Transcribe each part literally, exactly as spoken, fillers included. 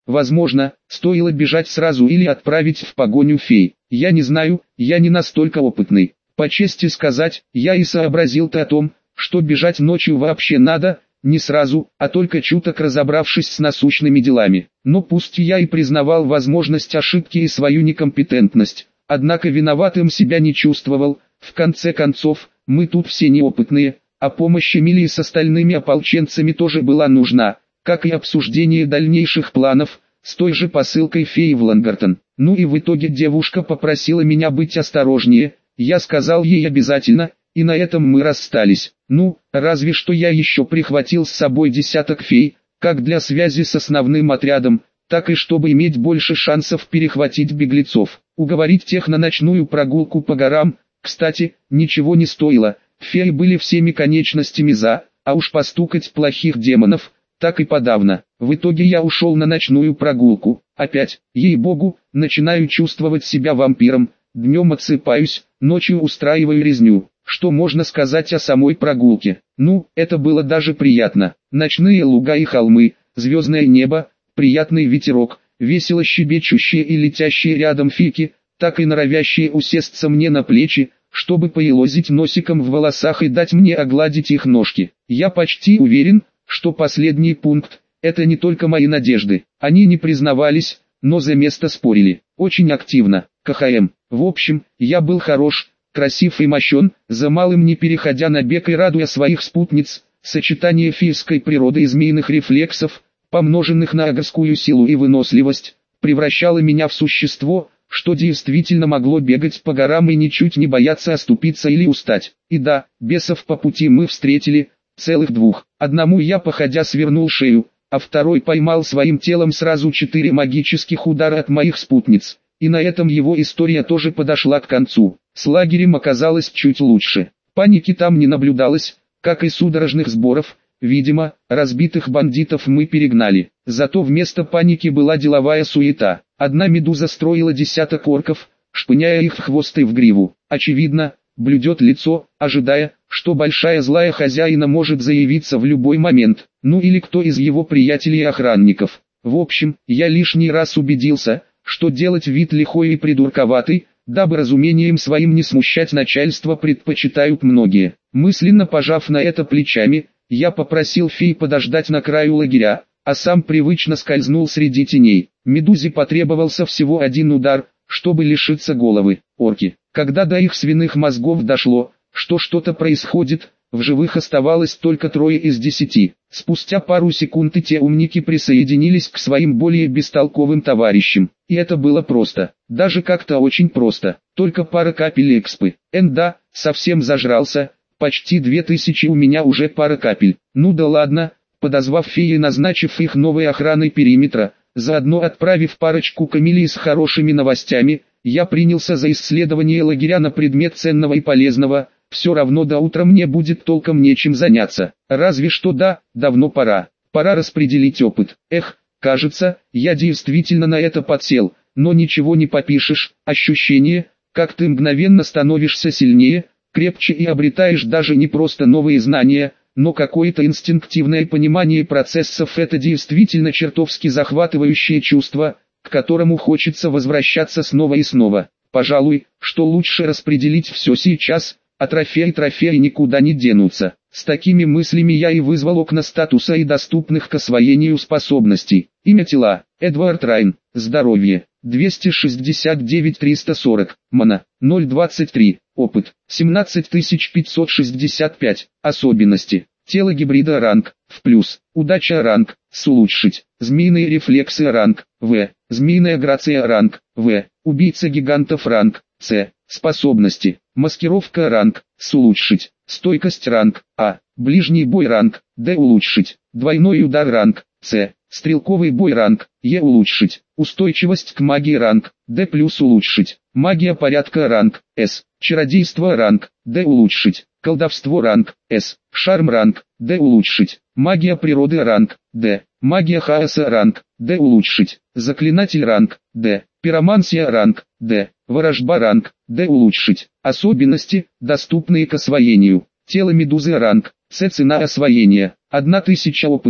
Возможно, стоило бежать сразу или отправить в погоню фей. Я не знаю, я не настолько опытный. По чести сказать, я и сообразил-то о том, что бежать ночью вообще надо, не сразу, а только чуток разобравшись с насущными делами. Но пусть я и признавал возможность ошибки и свою некомпетентность, однако виноватым себя не чувствовал. В конце концов, мы тут все неопытные, а помощь Эмилии с остальными ополченцами тоже была нужна, как и обсуждение дальнейших планов, с той же посылкой феи в Лангартон. Ну и в итоге девушка попросила меня быть осторожнее, я сказал ей обязательно, и на этом мы расстались. Ну, разве что я еще прихватил с собой десяток фей, как для связи с основным отрядом, так и чтобы иметь больше шансов перехватить беглецов. Уговорить тех на ночную прогулку по горам, кстати, ничего не стоило, феи были всеми конечностями за, а уж постукать плохих демонов, так и подавно. В итоге я ушел на ночную прогулку, опять, ей-богу, начинаю чувствовать себя вампиром, днем отсыпаюсь, ночью устраиваю резню. Что можно сказать о самой прогулке? Ну, это было даже приятно. Ночные луга и холмы, звездное небо, приятный ветерок, весело щебечущие и летящие рядом фики, так и норовящие усесться мне на плечи, чтобы поелозить носиком в волосах и дать мне огладить их ножки. Я почти уверен, что последний пункт – это не только мои надежды. Они не признавались, но за место спорили. Очень активно. КХМ. В общем, я был хорош, красив и мощен, за малым не переходя на бег и радуя своих спутниц. Сочетание фейской природы и змеиных рефлексов, помноженных на агрскую силу и выносливость, превращало меня в существо, что действительно могло бегать по горам и ничуть не бояться оступиться или устать. И да, бесов по пути мы встретили, целых двух. Одному я походя свернул шею, а второй поймал своим телом сразу четыре магических удара от моих спутниц. И на этом его история тоже подошла к концу. С лагерем оказалось чуть лучше. Паники там не наблюдалось, как и судорожных сборов. Видимо, разбитых бандитов мы перегнали. Зато вместо паники была деловая суета. Одна медуза строила десяток орков, шпыняя их в хвост и в гриву. Очевидно, блюдет лицо, ожидая, что большая злая хозяина может заявиться в любой момент. Ну или кто из его приятелей и охранников. В общем, я лишний раз убедился, что делать вид лихой и придурковатый, дабы разумением своим не смущать начальство, предпочитают многие. Мысленно пожав на это плечами, я попросил фей подождать на краю лагеря, а сам привычно скользнул среди теней. Медузе потребовался всего один удар, чтобы лишиться головы. Орки. Когда до их свиных мозгов дошло, что что-то происходит, в живых оставалось только трое из десяти. Спустя пару секунд и те умники присоединились к своим более бестолковым товарищам. И это было просто. Даже как-то очень просто. Только пара капель экспы. Эн да, совсем зажрался. Почти две тысячи у меня уже пара капель. Ну да ладно, подозвав феи и назначив их новой охраной периметра, заодно отправив парочку камелий с хорошими новостями, я принялся за исследование лагеря на предмет ценного и полезного. Все равно до утра мне будет толком нечем заняться. Разве что да, давно пора. Пора распределить опыт. Эх, кажется, я действительно на это подсел, но ничего не попишешь. Ощущение, как ты мгновенно становишься сильнее, крепче и обретаешь даже не просто новые знания, но какое-то инстинктивное понимание процессов. Это действительно чертовски захватывающее чувство, к которому хочется возвращаться снова и снова. Пожалуй, что лучше распределить все сейчас, а трофеи трофеи никуда не денутся. С такими мыслями я и вызвал окна статуса и доступных к освоению способностей. Имя тела: Эдвард Райн. Здоровье: двести шестьдесят девять триста сорок. Мана: ноль двадцать три. Опыт: семнадцать тысяч пятьсот шестьдесят пять. Особенности: тело гибрида ранг в плюс, удача ранг с улучшить, змеиные рефлексы ранг В, змеиная грация ранг В, убийца гигантов ранг С. Способности: маскировка ранг с улучшить, стойкость ранг А, ближний бой ранг Д улучшить, двойной удар ранг С, стрелковый бой ранг Е улучшить, устойчивость к магии ранг Д плюс улучшить, магия порядка ранг С, чародейство ранг Д улучшить, колдовство ранг С, шарм ранг Д улучшить, магия природы ранг Д, магия хаоса ранг Д улучшить, заклинатель ранг Д, пиромансия ранг Д, ворожба ранг Д улучшить. Особенности, доступные к освоению: тело медузы ранг С, цена освоения одна тысяча опыта,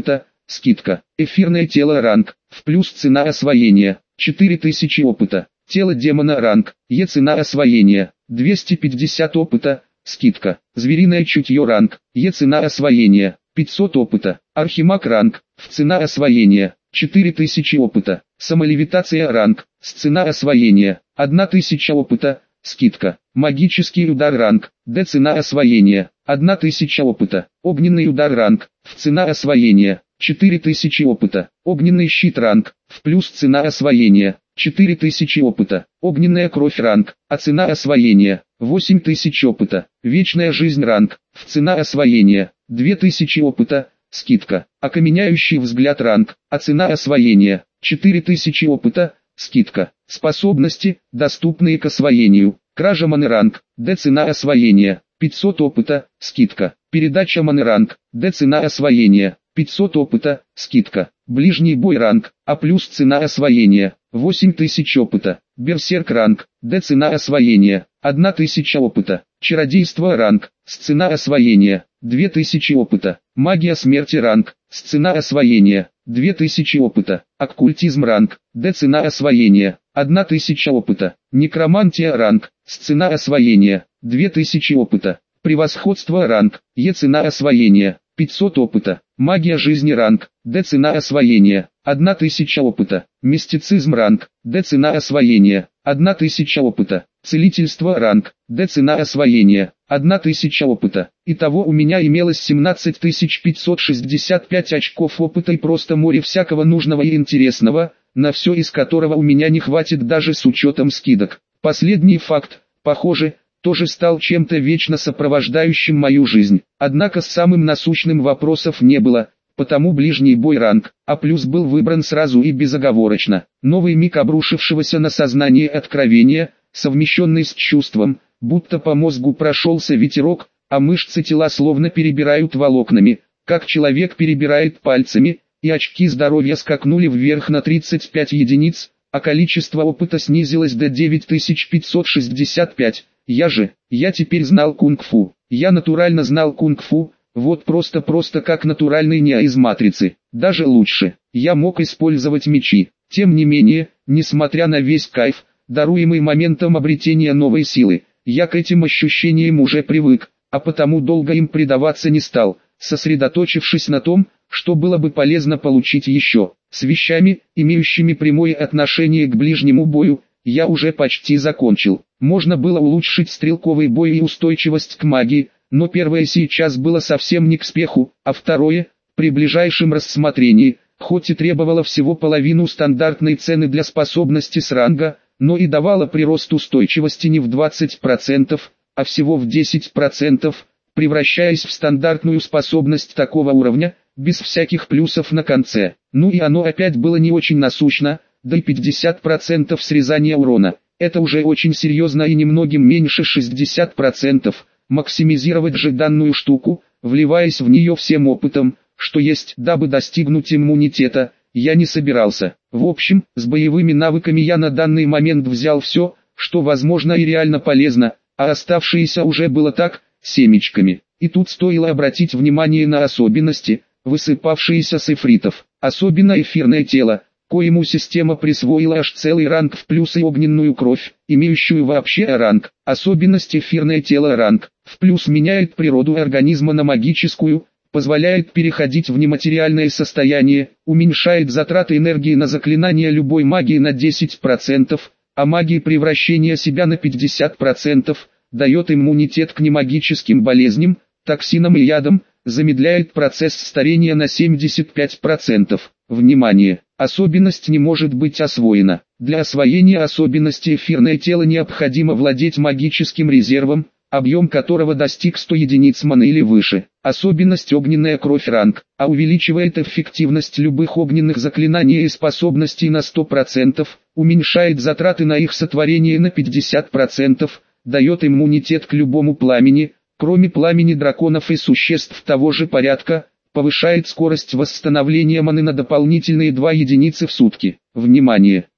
скидка. Эфирное тело ранг, в плюс цена освоения, четыре тысячи опыта. Тело демона ранг, Е цена освоения, двести пятьдесят опыта, скидка. Звериное чутье ранг, Е цена освоения, пятьсот опыта. Архимаг ранг, в цена освоения, четыре тысячи опыта. Самолевитация ранг, с цена освоения, тысяча опыта, скидка. Магический удар ранг, Д цена освоения, тысяча опыта. Огненный удар ранг, в цена освоения, четыре тысячи опыта. Огненный щит ранг, в плюс цена освоения, четыре тысячи опыта. Огненная кровь ранг, а цена освоения, восемь тысяч опыта. Вечная жизнь ранг, в цена освоения, две тысячи опыта, скидка. Окаменяющий взгляд ранг, а цена освоения, четыре тысячи опыта, скидка. Способности, доступные к освоению. Кража маны ранг, Д цена освоения, пятьсот опыта, скидка. Передача маны ранг, Д цена освоения, пятьсот опыта, скидка. Ближний бой ранг, А плюс цена освоения, восемь тысяч опыта. Берсерк ранг, Д цена освоения, тысяча опыта. Чародейство ранг, с цена освоения, две тысячи опыта. Магия смерти ранг, с цена освоения, две тысячи опыта. Оккультизм ранг, Д цена освоения, тысяча опыта. Некромантия ранг, с цена освоения, две тысячи опыта. Превосходство ранг, Е цена освоения, пятьсот опыта. Магия жизни ранг, Д цена освоения, тысяча опыта. Мистицизм ранг, Д цена освоения, тысяча опыта. Целительство ранг, Д цена освоения, тысяча опыта. Итого у меня имелось семнадцать тысяч пятьсот шестьдесят пять очков опыта и просто море всякого нужного и интересного, на все из которого у меня не хватит даже с учетом скидок. Последний факт, похоже, тоже стал чем-то вечно сопровождающим мою жизнь. Однако с самым насущным вопросов не было, потому ближний бой ранг А плюс был выбран сразу и безоговорочно. Новый миг обрушившегося на сознание откровения, совмещенный с чувством, будто по мозгу прошелся ветерок, а мышцы тела словно перебирают волокнами, как человек перебирает пальцами, и очки здоровья скакнули вверх на тридцать пять единиц, а количество опыта снизилось до девять тысяч пятьсот шестьдесят пять. Я же, я теперь знал кунг-фу, я натурально знал кунг-фу, вот просто-просто как натуральный Нео из Матрицы, даже лучше, я мог использовать мечи. Тем не менее, несмотря на весь кайф, даруемый моментом обретения новой силы, я к этим ощущениям уже привык, а потому долго им предаваться не стал, сосредоточившись на том, что было бы полезно получить еще. С вещами, имеющими прямое отношение к ближнему бою, я уже почти закончил. Можно было улучшить стрелковый бой и устойчивость к магии, но первое сейчас было совсем не к спеху, а второе, при ближайшем рассмотрении, хоть и требовало всего половину стандартной цены для способности с ранга, но и давало прирост устойчивости не в двадцать процентов, а всего в десять процентов, превращаясь в стандартную способность такого уровня, без всяких плюсов на конце. Ну и оно опять было не очень насущно, да и пятьдесят процентов срезания урона. Это уже очень серьезно и немногим меньше шестьдесят процентов. Максимизировать же данную штуку, вливаясь в нее всем опытом, что есть, дабы достигнуть иммунитета, я не собирался. В общем, с боевыми навыками я на данный момент взял все, что возможно и реально полезно, а оставшееся уже было так, семечками. И тут стоило обратить внимание на особенности, высыпавшиеся с эфритов. Особенно эфирное тело, коему система присвоила аж целый ранг в плюс и огненную кровь, имеющую вообще ранг. Особенность эфирное тело ранг в плюс меняет природу организма на магическую, позволяет переходить в нематериальное состояние, уменьшает затраты энергии на заклинания любой магии на десять процентов, а магии превращения себя на пятьдесят процентов, дает иммунитет к немагическим болезням, токсинам и ядам, замедляет процесс старения на семьдесят пять процентов. Внимание! Особенность не может быть освоена. Для освоения особенности эфирное тело необходимо владеть магическим резервом, объем которого достиг ста единиц маны или выше. Особенность огненная кровь ранг, а увеличивает эффективность любых огненных заклинаний и способностей на сто процентов, уменьшает затраты на их сотворение на пятьдесят процентов, дает иммунитет к любому пламени, кроме пламени драконов и существ того же порядка, повышает скорость восстановления маны на дополнительные две единицы в сутки. Внимание!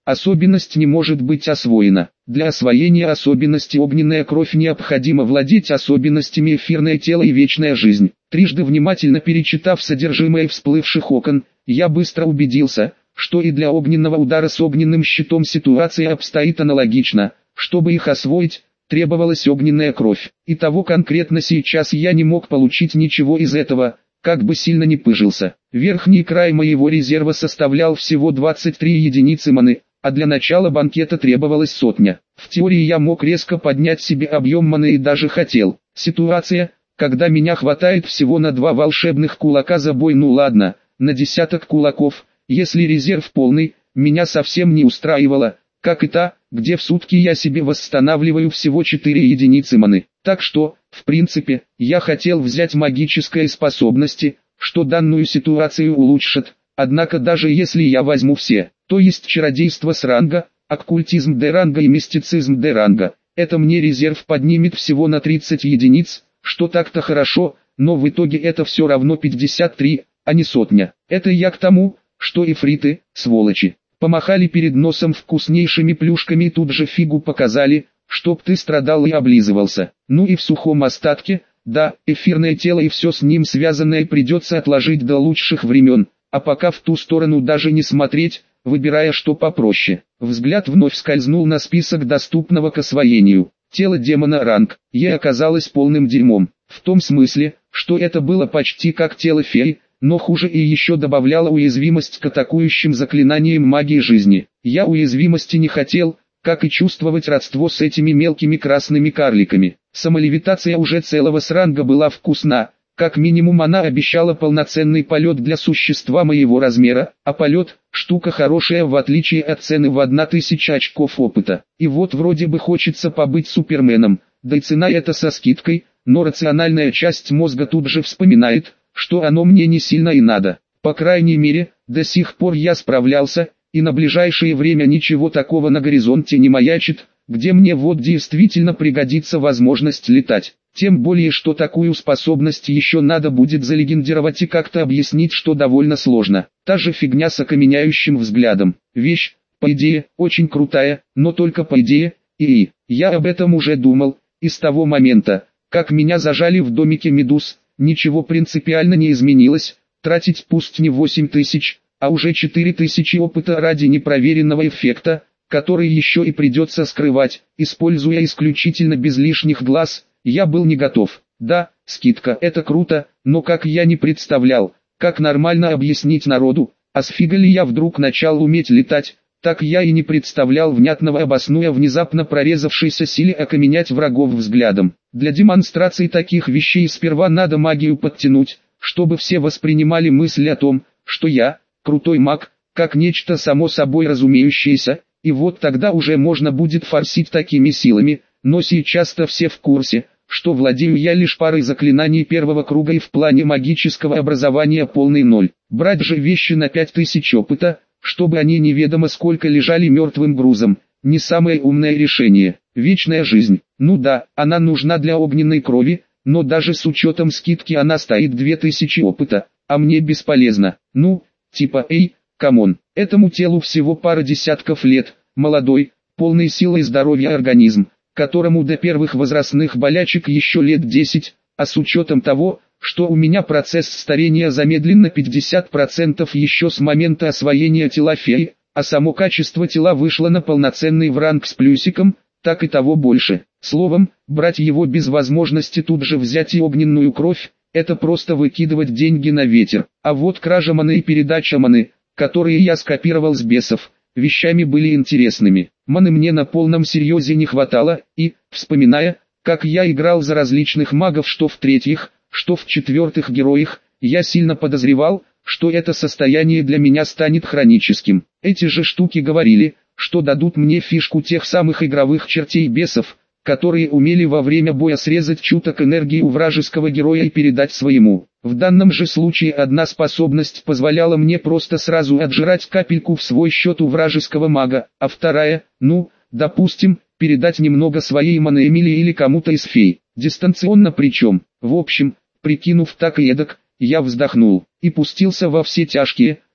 Особенность не может быть освоена. Для освоения особенности огненная кровь необходимо владеть особенностями эфирное тело и вечная жизнь. Трижды внимательно перечитав содержимое всплывших окон, я быстро убедился, что и для огненного удара с огненным щитом ситуация обстоит аналогично. Чтобы их освоить, требовалась огненная кровь. И того конкретно сейчас я не мог получить ничего из этого, как бы сильно ни пыжился. Верхний край моего резерва составлял всего двадцать три единицы маны, а для начала банкета требовалась сотня. В теории я мог резко поднять себе объем маны и даже хотел. Ситуация, когда меня хватает всего на два волшебных кулака за бой, ну ладно, на десяток кулаков, если резерв полный, меня совсем не устраивала, как и та, где в сутки я себе восстанавливаю всего четыре единицы маны. Так что, в принципе, я хотел взять магические способности, что данную ситуацию улучшит, однако даже если я возьму все, то есть чародейство с ранга, оккультизм Д ранга и мистицизм Д ранга, это мне резерв поднимет всего на тридцать единиц, что так-то хорошо, но в итоге это все равно пятьдесят три, а не сотня. Это я к тому, что ифриты, сволочи, помахали перед носом вкуснейшими плюшками и тут же фигу показали, чтоб ты страдал и облизывался. Ну и в сухом остатке, да, эфирное тело и все с ним связанное придется отложить до лучших времен, а пока в ту сторону даже не смотреть, выбирая что попроще. Взгляд вновь скользнул на список доступного к освоению. Тело демона ранг Е оказалось полным дерьмом, в том смысле, что это было почти как тело феи, но хуже и еще добавляло уязвимость к атакующим заклинаниям магии жизни. Я уязвимости не хотел, как и чувствовать родство с этими мелкими красными карликами. Самолевитация уже целого сранга была вкусна, как минимум она обещала полноценный полет для существа моего размера, а полет – штука хорошая в отличие от цены в одна тысяча очков опыта. И вот вроде бы хочется побыть суперменом, да и цена это со скидкой, но рациональная часть мозга тут же вспоминает, что оно мне не сильно и надо. По крайней мере, до сих пор я справлялся, и на ближайшее время ничего такого на горизонте не маячит, где мне вот действительно пригодится возможность летать. Тем более, что такую способность еще надо будет залегендировать и как-то объяснить, что довольно сложно. Та же фигня с окаменяющим взглядом. Вещь, по идее, очень крутая, но только по идее, и я об этом уже думал, и с того момента, как меня зажали в домике медуз, ничего принципиально не изменилось, тратить пусть не восемь тысяч, а уже четыре тысячи опыта ради непроверенного эффекта, который еще и придется скрывать, используя исключительно без лишних глаз, я был не готов. Да, скидка это круто, но как я не представлял, как нормально объяснить народу, а с фига ли я вдруг начал уметь летать, так я и не представлял внятного обоснуя внезапно прорезавшейся силе окаменять врагов взглядом. Для демонстрации таких вещей сперва надо магию подтянуть, чтобы все воспринимали мысль о том, что я, крутой маг, как нечто само собой разумеющееся, и вот тогда уже можно будет форсить такими силами, но сейчас-то все в курсе, что владею я лишь парой заклинаний первого круга и в плане магического образования полный ноль. Брать же вещи на пять тысяч опыта, чтобы они неведомо сколько лежали мертвым грузом, не самое умное решение. Вечная жизнь, ну да, она нужна для огненной крови, но даже с учетом скидки она стоит две тысячи опыта, а мне бесполезно. Ну, типа эй, камон, этому телу всего пара десятков лет, молодой, полный силы и здоровья организм, которому до первых возрастных болячек еще лет десять, а с учетом того, что у меня процесс старения замедлен на пятьдесят процентов еще с момента освоения тела феи, а само качество тела вышло на полноценный в ранг с плюсиком, так и того больше. Словом, брать его без возможности тут же взять и огненную кровь, это просто выкидывать деньги на ветер. А вот кража маны и передача маны, которые я скопировал с бесов, вещами были интересными. Маны мне на полном серьезе не хватало, и, вспоминая, как я играл за различных магов что в третьих, что в четвертых героях, я сильно подозревал, что это состояние для меня станет хроническим. Эти же штуки говорили, что дадут мне фишку тех самых игровых чертей бесов, которые умели во время боя срезать чуток энергии у вражеского героя и передать своему. В данном же случае одна способность позволяла мне просто сразу отжирать капельку в свой счет у вражеского мага, а вторая, ну, допустим, передать немного своей маны Эмили или кому-то из фей. Дистанционно причем. В общем, прикинув так и эдак, я вздохнул и пустился во все тяжкие,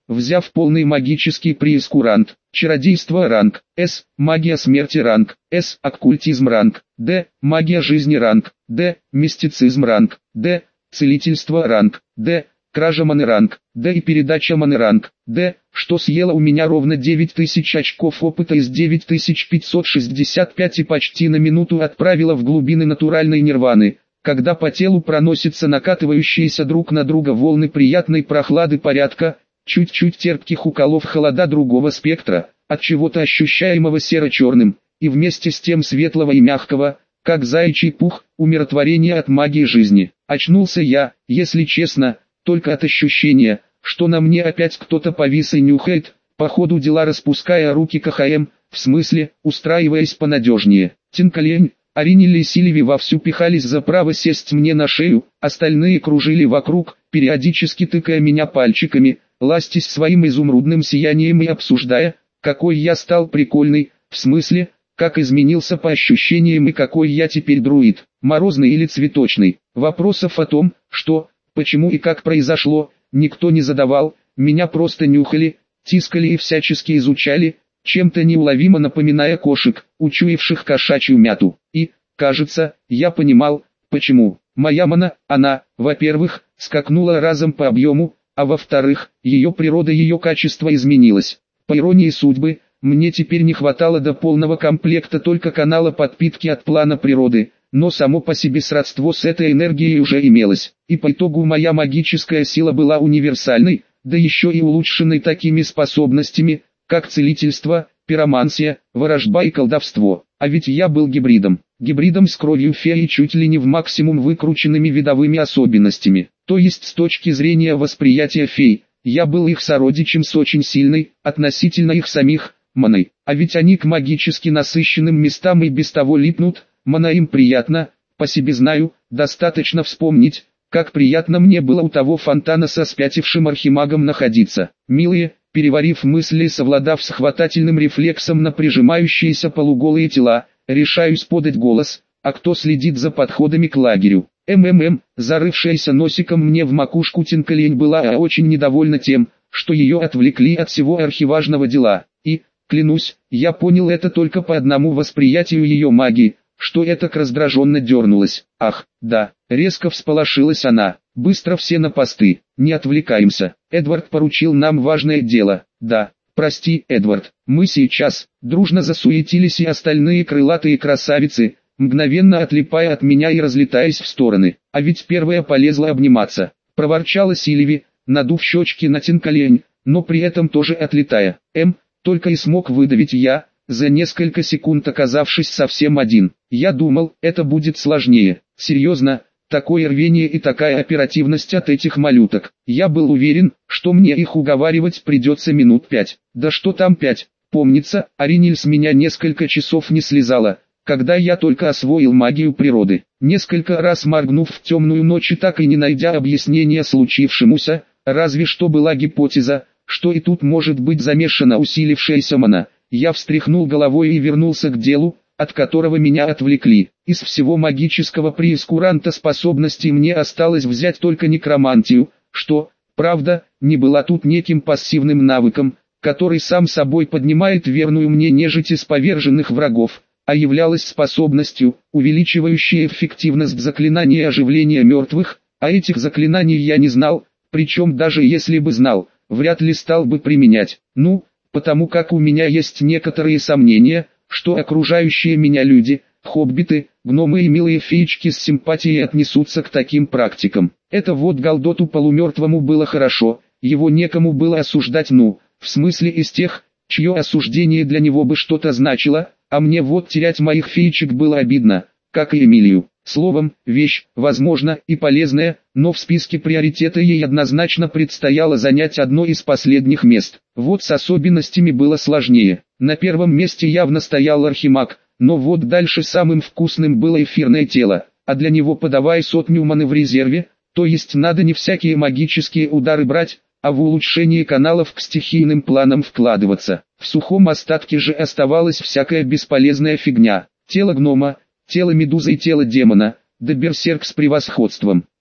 взяв полный магический прейскурант. Чародейство ранг С, магия смерти ранг С, оккультизм ранг Д, магия жизни ранг Д, мистицизм ранг Д, целительство ранг Д, кража маны ранг Д и передача маны ранг Д, что съело у меня ровно девять тысяч очков опыта из девять тысяч пятьсот шестьдесят пять и почти на минуту отправило в глубины натуральной нирваны, когда по телу проносятся накатывающиеся друг на друга волны приятной прохлады порядка, чуть-чуть терпких уколов холода другого спектра, от чего-то ощущаемого серо-черным, и вместе с тем светлого и мягкого, как заячий пух, умиротворение от магии жизни. Очнулся я, если честно, только от ощущения, что на мне опять кто-то повис и нюхает, по ходу дела распуская руки КХМ, в смысле, устраиваясь понадежнее. Тинкалень, Аринель и Сильви вовсю пихались за право сесть мне на шею, остальные кружили вокруг, периодически тыкая меня пальчиками, ластясь своим изумрудным сиянием и обсуждая, какой я стал прикольный, в смысле, как изменился по ощущениям и какой я теперь друид, морозный или цветочный. Вопросов о том, что, почему и как произошло, никто не задавал, меня просто нюхали, тискали и всячески изучали, чем-то неуловимо напоминая кошек, учуявших кошачью мяту. И, кажется, я понимал, почему. Моя мана, она, во-первых, скакнула разом по объему, а во-вторых, ее природа, ее качество изменилось. По иронии судьбы, мне теперь не хватало до полного комплекта только канала подпитки от плана природы, но само по себе сродство с этой энергией уже имелось, и по итогу моя магическая сила была универсальной, да еще и улучшенной такими способностями, как целительство, пиромансия, ворожба и колдовство. А ведь я был гибридом, гибридом с кровью феи чуть ли не в максимум выкрученными видовыми особенностями. То есть с точки зрения восприятия фей, я был их сородичем с очень сильной, относительно их самих, маной. А ведь они к магически насыщенным местам и без того липнут, мана им приятно, по себе знаю, достаточно вспомнить, как приятно мне было у того фонтана со спятившим архимагом находиться. Милые, переварив мысли и совладав с хватательным рефлексом на прижимающиеся полуголые тела, решаюсь подать голос, а кто следит за подходами к лагерю. МММ, зарывшаяся носиком мне в макушку Тинкалень была очень недовольна тем, что ее отвлекли от всего архиважного дела, и, клянусь, я понял это только по одному восприятию ее магии, что это раздраженно дернулась. Ах, да, резко всполошилась она. Быстро все на посты, не отвлекаемся. Эдвард поручил нам важное дело. Да, прости, Эдвард, мы сейчас. Дружно засуетились и остальные крылатые красавицы, мгновенно отлипая от меня и разлетаясь в стороны. А ведь первая полезла обниматься. Проворчала Сильви, надув щечки на Тинкалень, но при этом тоже отлетая. М, только и смог выдавить я, за несколько секунд оказавшись совсем один. Я думал, это будет сложнее. Серьезно, такое рвение и такая оперативность от этих малюток. Я был уверен, что мне их уговаривать придется минут пять. Да что там пять? Помнится, Аринель с меня несколько часов не слезала, когда я только освоил магию природы. Несколько раз моргнув в темную ночь и так и не найдя объяснения случившемуся, разве что была гипотеза, что и тут может быть замешана усилившаяся мана. Я встряхнул головой и вернулся к делу, от которого меня отвлекли. Из всего магического прейскуранта способностей мне осталось взять только некромантию, что, правда, не была тут неким пассивным навыком, который сам собой поднимает верную мне нежить из поверженных врагов, а являлась способностью, увеличивающей эффективность заклинаний оживления мертвых, а этих заклинаний я не знал, причем даже если бы знал, вряд ли стал бы применять. Ну, потому как у меня есть некоторые сомнения, что окружающие меня люди, хоббиты, гномы и милые феечки с симпатией отнесутся к таким практикам. Это вот Галдоту полумертвому было хорошо, его некому было осуждать, ну, в смысле из тех, чье осуждение для него бы что-то значило, а мне вот терять моих феечек было обидно, как и Эмилию. Словом, вещь, возможно, и полезная, но в списке приоритета ей однозначно предстояло занять одно из последних мест. Вот с особенностями было сложнее. На первом месте явно стоял архимаг, но вот дальше самым вкусным было эфирное тело, а для него подавай сотню маны в резерве, то есть надо не всякие магические удары брать, а в улучшение каналов к стихийным планам вкладываться. В сухом остатке же оставалась всякая бесполезная фигня. Тело гнома, тело медузы и тело демона, да берсерк с превосходством. О,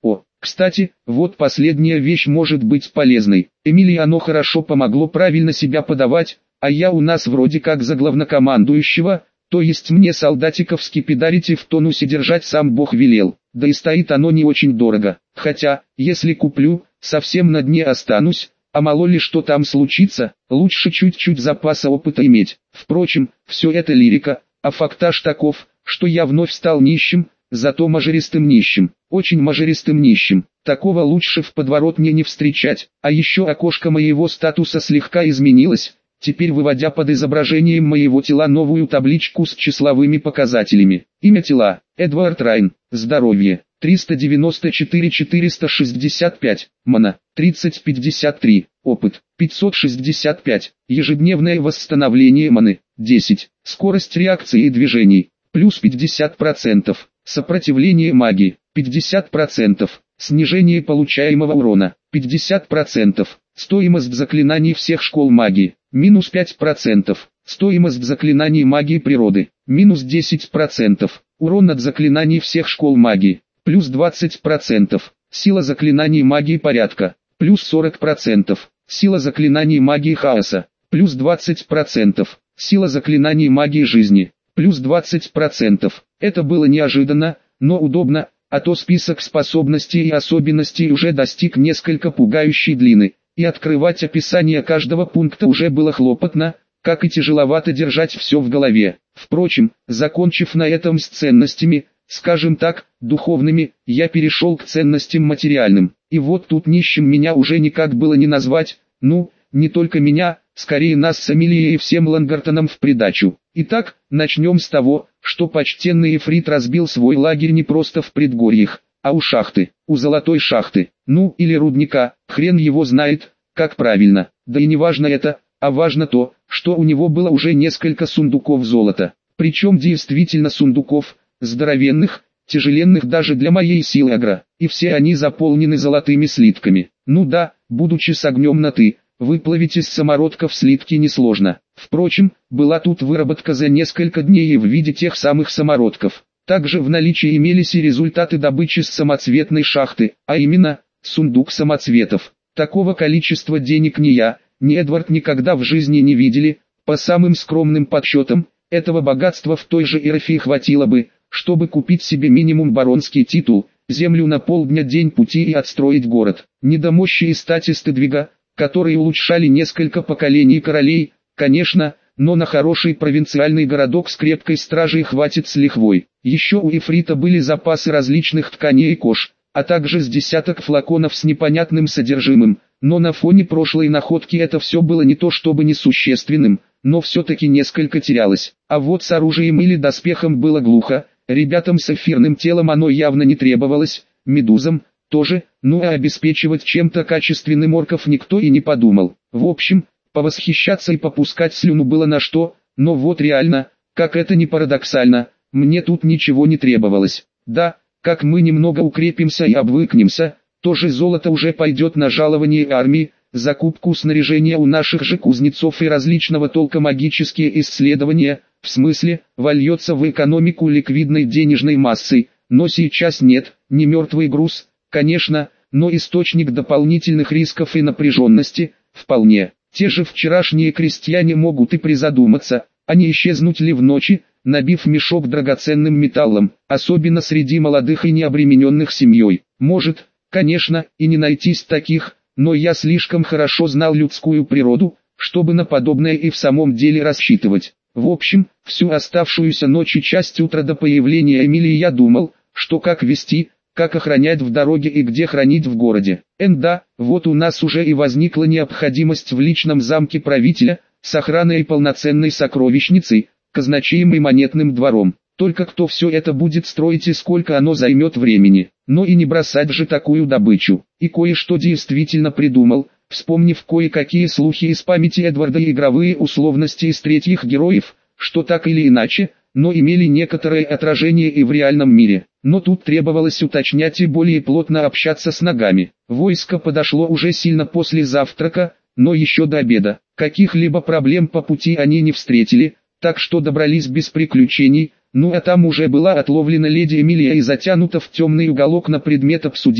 Кстати, вот последняя вещь может быть полезной. Эмилии оно хорошо помогло правильно себя подавать, а я у нас вроде как за главнокомандующего, то есть мне солдатиков скипидарить и в тонусе держать сам Бог велел. Да и стоит оно не очень дорого. Хотя, если куплю, совсем на дне останусь, а мало ли что там случится, лучше чуть-чуть запаса опыта иметь. Впрочем, все это лирика, а фактаж таков, что я вновь стал нищим, зато мажористым нищим, очень мажористым нищим. Такого лучше в подворотне не встречать. А еще окошко моего статуса слегка изменилось, теперь выводя под изображением моего тела новую табличку с числовыми показателями. Имя тела – Эдвард Райн, здоровье – триста девяносто четыре четыреста шестьдесят пять, мана – тридцать пятьдесят три, опыт – пятьсот шестьдесят пять, ежедневное восстановление маны – десять, скорость реакции и движений – плюс пятьдесят процентов, сопротивление магии – пятьдесят процентов, снижение получаемого урона – пятьдесят процентов, стоимость заклинаний всех школ магии – минус пять процентов, стоимость заклинаний магии природы – минус десять процентов, урон от заклинаний всех школ магии – плюс двадцать процентов, сила заклинаний магии порядка – плюс сорок процентов, сила заклинаний магии хаоса – плюс двадцать процентов, сила заклинаний магии жизни – плюс двадцать процентов. Это было неожиданно, но удобно, а то список способностей и особенностей уже достиг несколько пугающей длины, и открывать описание каждого пункта уже было хлопотно, как и тяжеловато держать все в голове. Впрочем, закончив на этом с ценностями, скажем так, духовными, я перешел к ценностям материальным. И вот тут нищим меня уже никак было не назвать, ну, не только меня, скорее нас с Эмилией и всем Лангартоном в придачу. Итак, начнем с того, что почтенный Эфрит разбил свой лагерь не просто в предгорьях, а у шахты, у золотой шахты, ну или рудника, хрен его знает, как правильно, да и не важно это, а важно то, что у него было уже несколько сундуков золота, причем действительно сундуков, здоровенных, тяжеленных даже для моей силы агро, и все они заполнены золотыми слитками. Ну да, будучи с огнем на «ты», выплавить из самородков слитки несложно. Впрочем, была тут выработка за несколько дней в виде тех самых самородков. Также в наличии имелись и результаты добычи с самоцветной шахты, а именно, сундук самоцветов. Такого количества денег ни я, ни Эдвард никогда в жизни не видели. По самым скромным подсчетам, этого богатства в той же Ирофии хватило бы, чтобы купить себе минимум баронский титул, землю на полдня день пути и отстроить город. Не до мощи и стати Стедвига, которые улучшали несколько поколений королей, конечно, но на хороший провинциальный городок с крепкой стражей хватит с лихвой. Еще у Ифрита были запасы различных тканей и кож, а также с десяток флаконов с непонятным содержимым, но на фоне прошлой находки это все было не то чтобы несущественным, но все-таки несколько терялось. А вот с оружием или доспехом было глухо, ребятам с эфирным телом оно явно не требовалось, медузам тоже, ну а обеспечивать чем-то качественным орков никто и не подумал. В общем, повосхищаться и попускать слюну было на что, но вот реально, как это ни парадоксально, мне тут ничего не требовалось. Да, как мы немного укрепимся и обвыкнемся, то же золото уже пойдет на жалование армии, закупку снаряжения у наших же кузнецов и различного толка магические исследования, в смысле, вольется в экономику ликвидной денежной массой, но сейчас нет, не мертвый груз, конечно, но источник дополнительных рисков и напряженности, вполне. Те же вчерашние крестьяне могут и призадуматься, а не исчезнуть ли в ночи, набив мешок драгоценным металлом, особенно среди молодых и необремененных семьей. Может, конечно, и не найтись таких, но я слишком хорошо знал людскую природу, чтобы на подобное и в самом деле рассчитывать. В общем, всю оставшуюся ночь и часть утра до появления Эмилии я думал, что как вести, как охранять в дороге и где хранить в городе. Энда, вот у нас уже и возникла необходимость в личном замке правителя, с охраной и полноценной сокровищницей, казначеем и монетным двором. Только кто все это будет строить и сколько оно займет времени. Но и не бросать же такую добычу. И кое-что действительно придумал, вспомнив кое-какие слухи из памяти Эдварда и игровые условности из третьих героев, что так или иначе, но имели некоторое отражение и в реальном мире. Но тут требовалось уточнять и более плотно общаться с ногами. Войско подошло уже сильно после завтрака, но еще до обеда. Каких-либо проблем по пути они не встретили, так что добрались без приключений. Ну а там уже была отловлена леди Эмилия и затянута в темный уголок на предмет обсудить,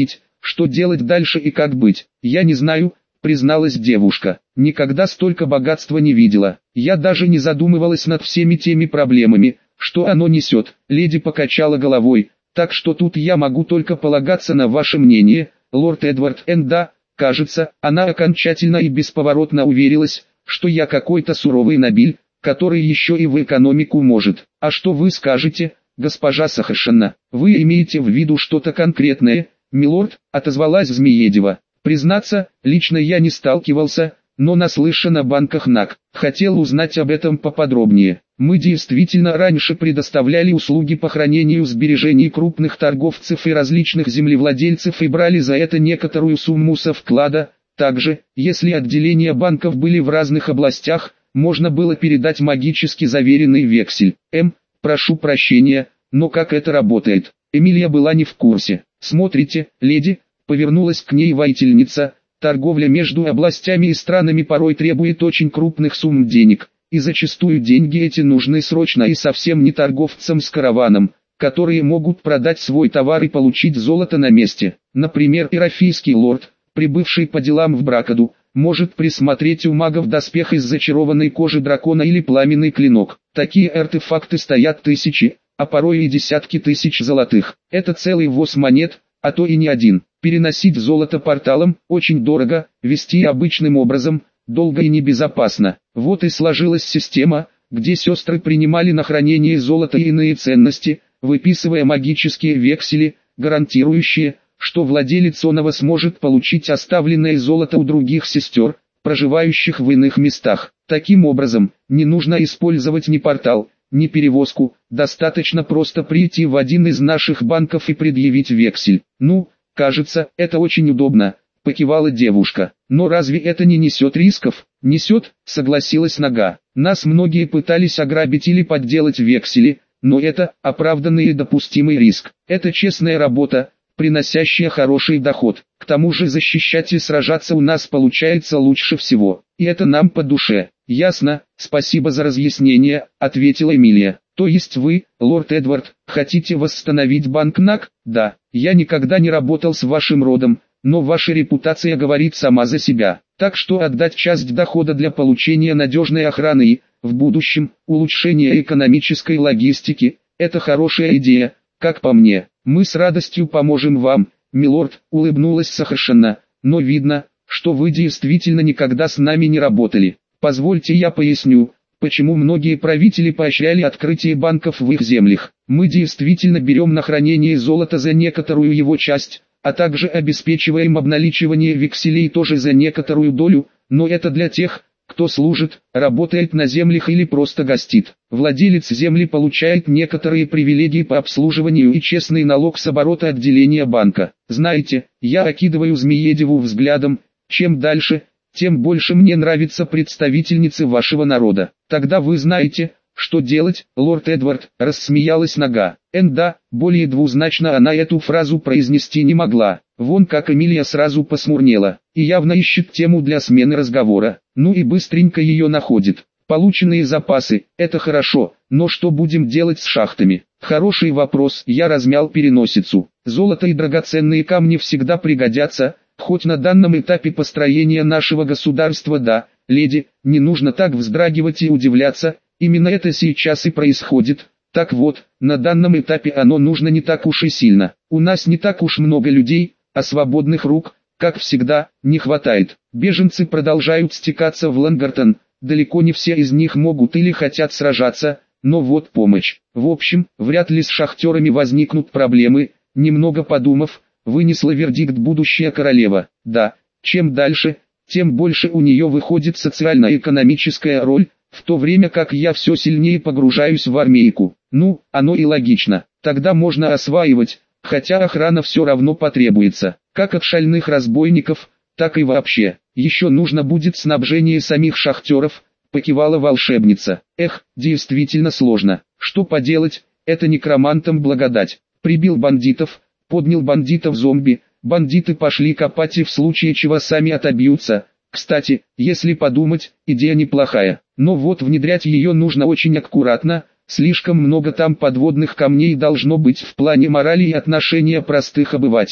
Что делать дальше и как быть? Я не знаю, призналась девушка. Никогда столько богатства не видела. Я даже не задумывалась над всеми теми проблемами, что оно несет. Леди покачала головой. Так что тут я могу только полагаться на ваше мнение, лорд Эдвард. Энда, кажется, она окончательно и бесповоротно уверилась, что я какой-то суровый нобиль, который еще и в экономику может. А что вы скажете, госпожа Сахаршина? Вы имеете в виду что-то конкретное, милорд? Отозвалась Змеедева. Признаться, лично я не сталкивался, но наслышан о банках НАК. Хотел узнать об этом поподробнее. Мы действительно раньше предоставляли услуги по хранению сбережений крупных торговцев и различных землевладельцев и брали за это некоторую сумму со вклада. Также, если отделения банков были в разных областях, можно было передать магически заверенный вексель. М, прошу прощения, но как это работает? Эмилия была не в курсе. Смотрите, леди, повернулась к ней воительница, торговля между областями и странами порой требует очень крупных сумм денег, и зачастую деньги эти нужны срочно и совсем не торговцам с караваном, которые могут продать свой товар и получить золото на месте. Например, ирафийский лорд, прибывший по делам в Бракаду, может присмотреть у магов доспех из зачарованной кожи дракона или пламенный клинок. Такие артефакты стоят тысячи, а порой и десятки тысяч золотых. Это целый ввоз монет, а то и не один. Переносить золото порталом очень дорого, вести обычным образом долго и небезопасно. Вот и сложилась система, где сестры принимали на хранение золото и иные ценности, выписывая магические вексели, гарантирующие, что владелец оного сможет получить оставленное золото у других сестер, проживающих в иных местах. Таким образом, не нужно использовать ни портал, ни перевозку, достаточно просто прийти в один из наших банков и предъявить вексель. Ну, кажется, это очень удобно, покивала девушка. Но разве это не несет рисков? Несет, согласилась Нога. Нас многие пытались ограбить или подделать вексели, но это оправданный и допустимый риск. Это честная работа, приносящая хороший доход. К тому же защищать и сражаться у нас получается лучше всего. И это нам по душе. Ясно, спасибо за разъяснение, ответила Эмилия. То есть вы, лорд Эдвард, хотите восстановить банк НАК? Да, я никогда не работал с вашим родом, но ваша репутация говорит сама за себя. Так что отдать часть дохода для получения надежной охраны и, в будущем, улучшения экономической логистики – это хорошая идея, как по мне. Мы с радостью поможем вам, милорд, улыбнулась Сахаршина, но видно, что вы действительно никогда с нами не работали. Позвольте я поясню, почему многие правители поощряли открытие банков в их землях. Мы действительно берем на хранение золото за некоторую его часть, а также обеспечиваем обналичивание векселей тоже за некоторую долю, но это для тех, кто служит, работает на землях или просто гостит. Владелец земли получает некоторые привилегии по обслуживанию и честный налог с оборота отделения банка. Знаете, я окидываю Змеедеву взглядом, чем дальше, тем больше мне нравятся представительницы вашего народа. Тогда вы знаете, что делать, лорд Эдвард, рассмеялась Нога. Энда, более двузначно она эту фразу произнести не могла. Вон как Эмилия сразу посмурнела, и явно ищет тему для смены разговора, ну и быстренько ее находит. Полученные запасы, это хорошо, но что будем делать с шахтами? Хороший вопрос, я размял переносицу. Золото и драгоценные камни всегда пригодятся, хоть на данном этапе построения нашего государства да, леди, не нужно так вздрагивать и удивляться, именно это сейчас и происходит. Так вот, на данном этапе оно нужно не так уж и сильно. У нас не так уж много людей, а свободных рук, как всегда, не хватает. Беженцы продолжают стекаться в Лангартон, далеко не все из них могут или хотят сражаться, но вот помощь. В общем, вряд ли с шахтерами возникнут проблемы, немного подумав, вынесла вердикт будущая королева. Да, чем дальше, тем больше у нее выходит социально-экономическая роль, в то время как я все сильнее погружаюсь в армейку. Ну, оно и логично, тогда можно осваивать, хотя охрана все равно потребуется, как от шальных разбойников, так и вообще. Еще нужно будет снабжение самих шахтеров, покивала волшебница. Эх, действительно сложно, что поделать, это некромантам благодать. Прибил бандитов, поднял бандитов зомби, бандиты пошли копать и в случае чего сами отобьются. Кстати, если подумать, идея неплохая, но вот внедрять ее нужно очень аккуратно, слишком много там подводных камней должно быть в плане морали и отношения простых обывателей.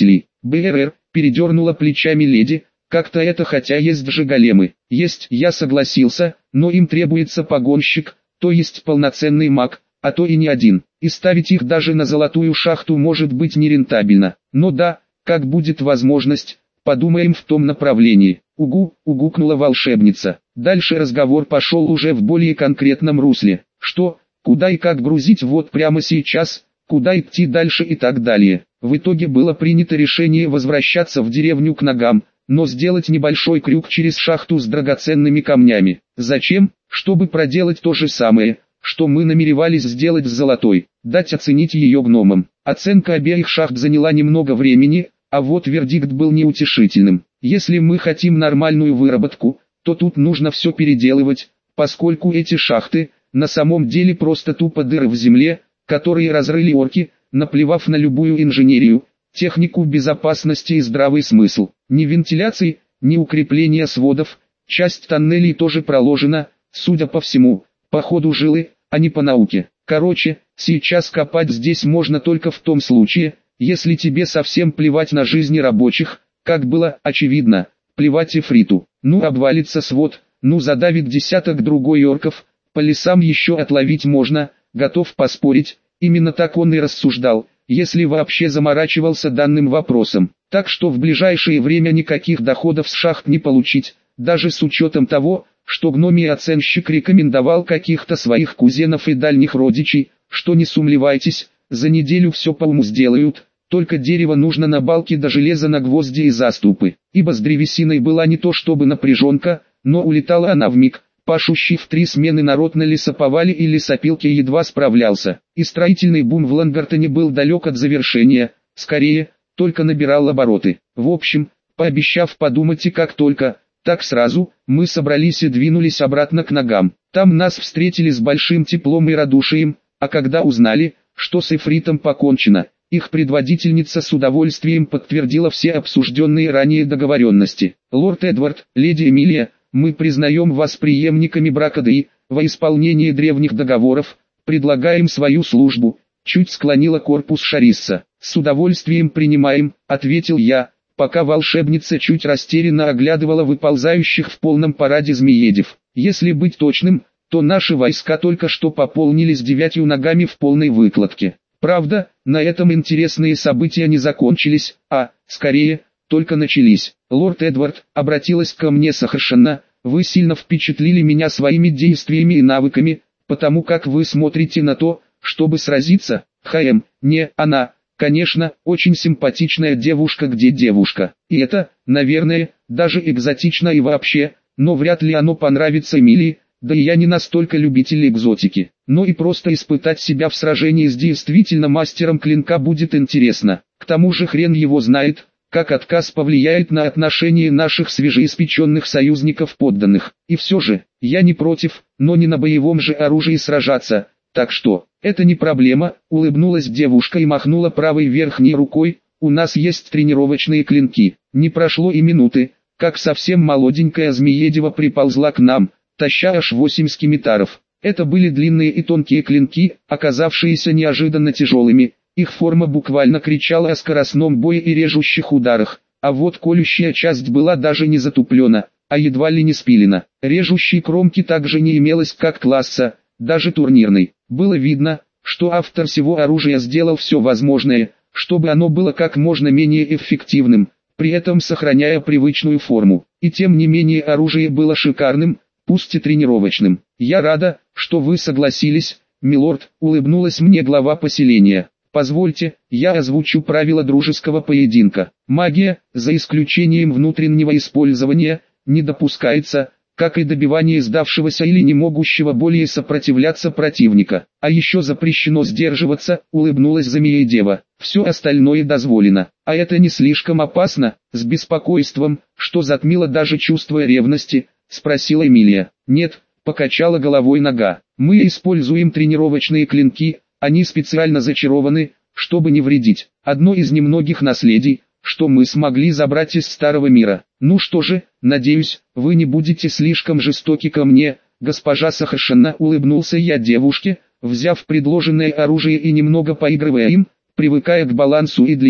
БРР, передернула плечами леди, как-то это хотя есть же големы. Есть, я согласился, но им требуется погонщик, то есть полноценный маг, а то и не один. И ставить их даже на золотую шахту может быть нерентабельно. Но да, как будет возможность, подумаем в том направлении. Угу, угукнула волшебница. Дальше разговор пошел уже в более конкретном русле. Что, куда и как грузить вот прямо сейчас, куда идти дальше и так далее. В итоге было принято решение возвращаться в деревню к ногам, но сделать небольшой крюк через шахту с драгоценными камнями. Зачем? Чтобы проделать то же самое, что мы намеревались сделать с золотой, дать оценить ее гномам. Оценка обеих шахт заняла немного времени, а вот вердикт был неутешительным. Если мы хотим нормальную выработку, то тут нужно все переделывать, поскольку эти шахты, на самом деле просто тупо дыры в земле, которые разрыли орки, наплевав на любую инженерию, технику безопасности и здравый смысл. Ни вентиляции, ни укрепления сводов, часть тоннелей тоже проложена, судя по всему, по ходу жилы, а не по науке. Короче, сейчас копать здесь можно только в том случае, если тебе совсем плевать на жизни рабочих, как было очевидно, плевать Ифриту. Ну обвалится свод, ну задавит десяток другой орков, по лесам еще отловить можно, готов поспорить, именно так он и рассуждал, если вообще заморачивался данным вопросом. Так что в ближайшее время никаких доходов с шахт не получить, даже с учетом того, что гномий оценщик рекомендовал каких-то своих кузенов и дальних родичей, что не сумлевайтесь, за неделю все по уму сделают, только дерево нужно на балки до железа на гвозди и заступы, ибо с древесиной была не то чтобы напряженка, но улетала она вмиг. Пашущий в три смены народ на лесоповале и лесопилке едва справлялся, и строительный бум в Лангартоне был далек от завершения, скорее, только набирал обороты. В общем, пообещав подумать и как только, так сразу, мы собрались и двинулись обратно к ногам. Там нас встретили с большим теплом и радушием, а когда узнали, что с Ифритом покончено, их предводительница с удовольствием подтвердила все обсужденные ранее договоренности. Лорд Эдвард, леди Эмилия, мы признаем вас преемниками брака Дэи, во исполнение древних договоров, предлагаем свою службу, чуть склонила корпус Шарисса. С удовольствием принимаем, ответил я, пока волшебница чуть растерянно оглядывала выползающих в полном параде змеедев. Если быть точным, то наши войска только что пополнились девятью ногами в полной выкладке. Правда, на этом интересные события не закончились, а, скорее, только начались. Лорд Эдвард, обратилась ко мне Сахаршана, вы сильно впечатлили меня своими действиями и навыками, потому как вы смотрите на то, чтобы сразиться. ХМ, не, она, конечно, очень симпатичная девушка, где девушка. И это, наверное, даже экзотично и вообще, но вряд ли оно понравится Эмилии, да и я не настолько любитель экзотики. Но и просто испытать себя в сражении с действительно мастером клинка будет интересно. К тому же хрен его знает, как отказ повлияет на отношения наших свежеиспеченных союзников-подданных. И все же, я не против, но не на боевом же оружии сражаться, так что, это не проблема, улыбнулась девушка и махнула правой верхней рукой, у нас есть тренировочные клинки. Не прошло и минуты, как совсем молоденькая змеедева приползла к нам, таща аж восемь скимитаров. Это были длинные и тонкие клинки, оказавшиеся неожиданно тяжелыми. Их форма буквально кричала о скоростном бое и режущих ударах, а вот колющая часть была даже не затуплена, а едва ли не спилена. Режущей кромки также не имелось как класса, даже турнирной. Было видно, что автор всего оружия сделал все возможное, чтобы оно было как можно менее эффективным, при этом сохраняя привычную форму. И тем не менее оружие было шикарным, пусть и тренировочным. Я рада, что вы согласились, милорд, улыбнулась мне глава поселения. Позвольте, я озвучу правила дружеского поединка. Магия, за исключением внутреннего использования, не допускается, как и добивание сдавшегося или не могущего более сопротивляться противника. А еще запрещено сдерживаться, улыбнулась Змеедева. Все остальное дозволено. А это не слишком опасно? С беспокойством, что затмило даже чувство ревности, спросила Эмилия. Нет, покачала головой нога. Мы используем тренировочные клинки, они специально зачарованы, чтобы не вредить. Одно из немногих наследий, что мы смогли забрать из старого мира. Ну что же, надеюсь, вы не будете слишком жестоки ко мне, госпожа Сахаршана, улыбнулся я девушке, взяв предложенное оружие и немного поигрывая им, привыкая к балансу и длине.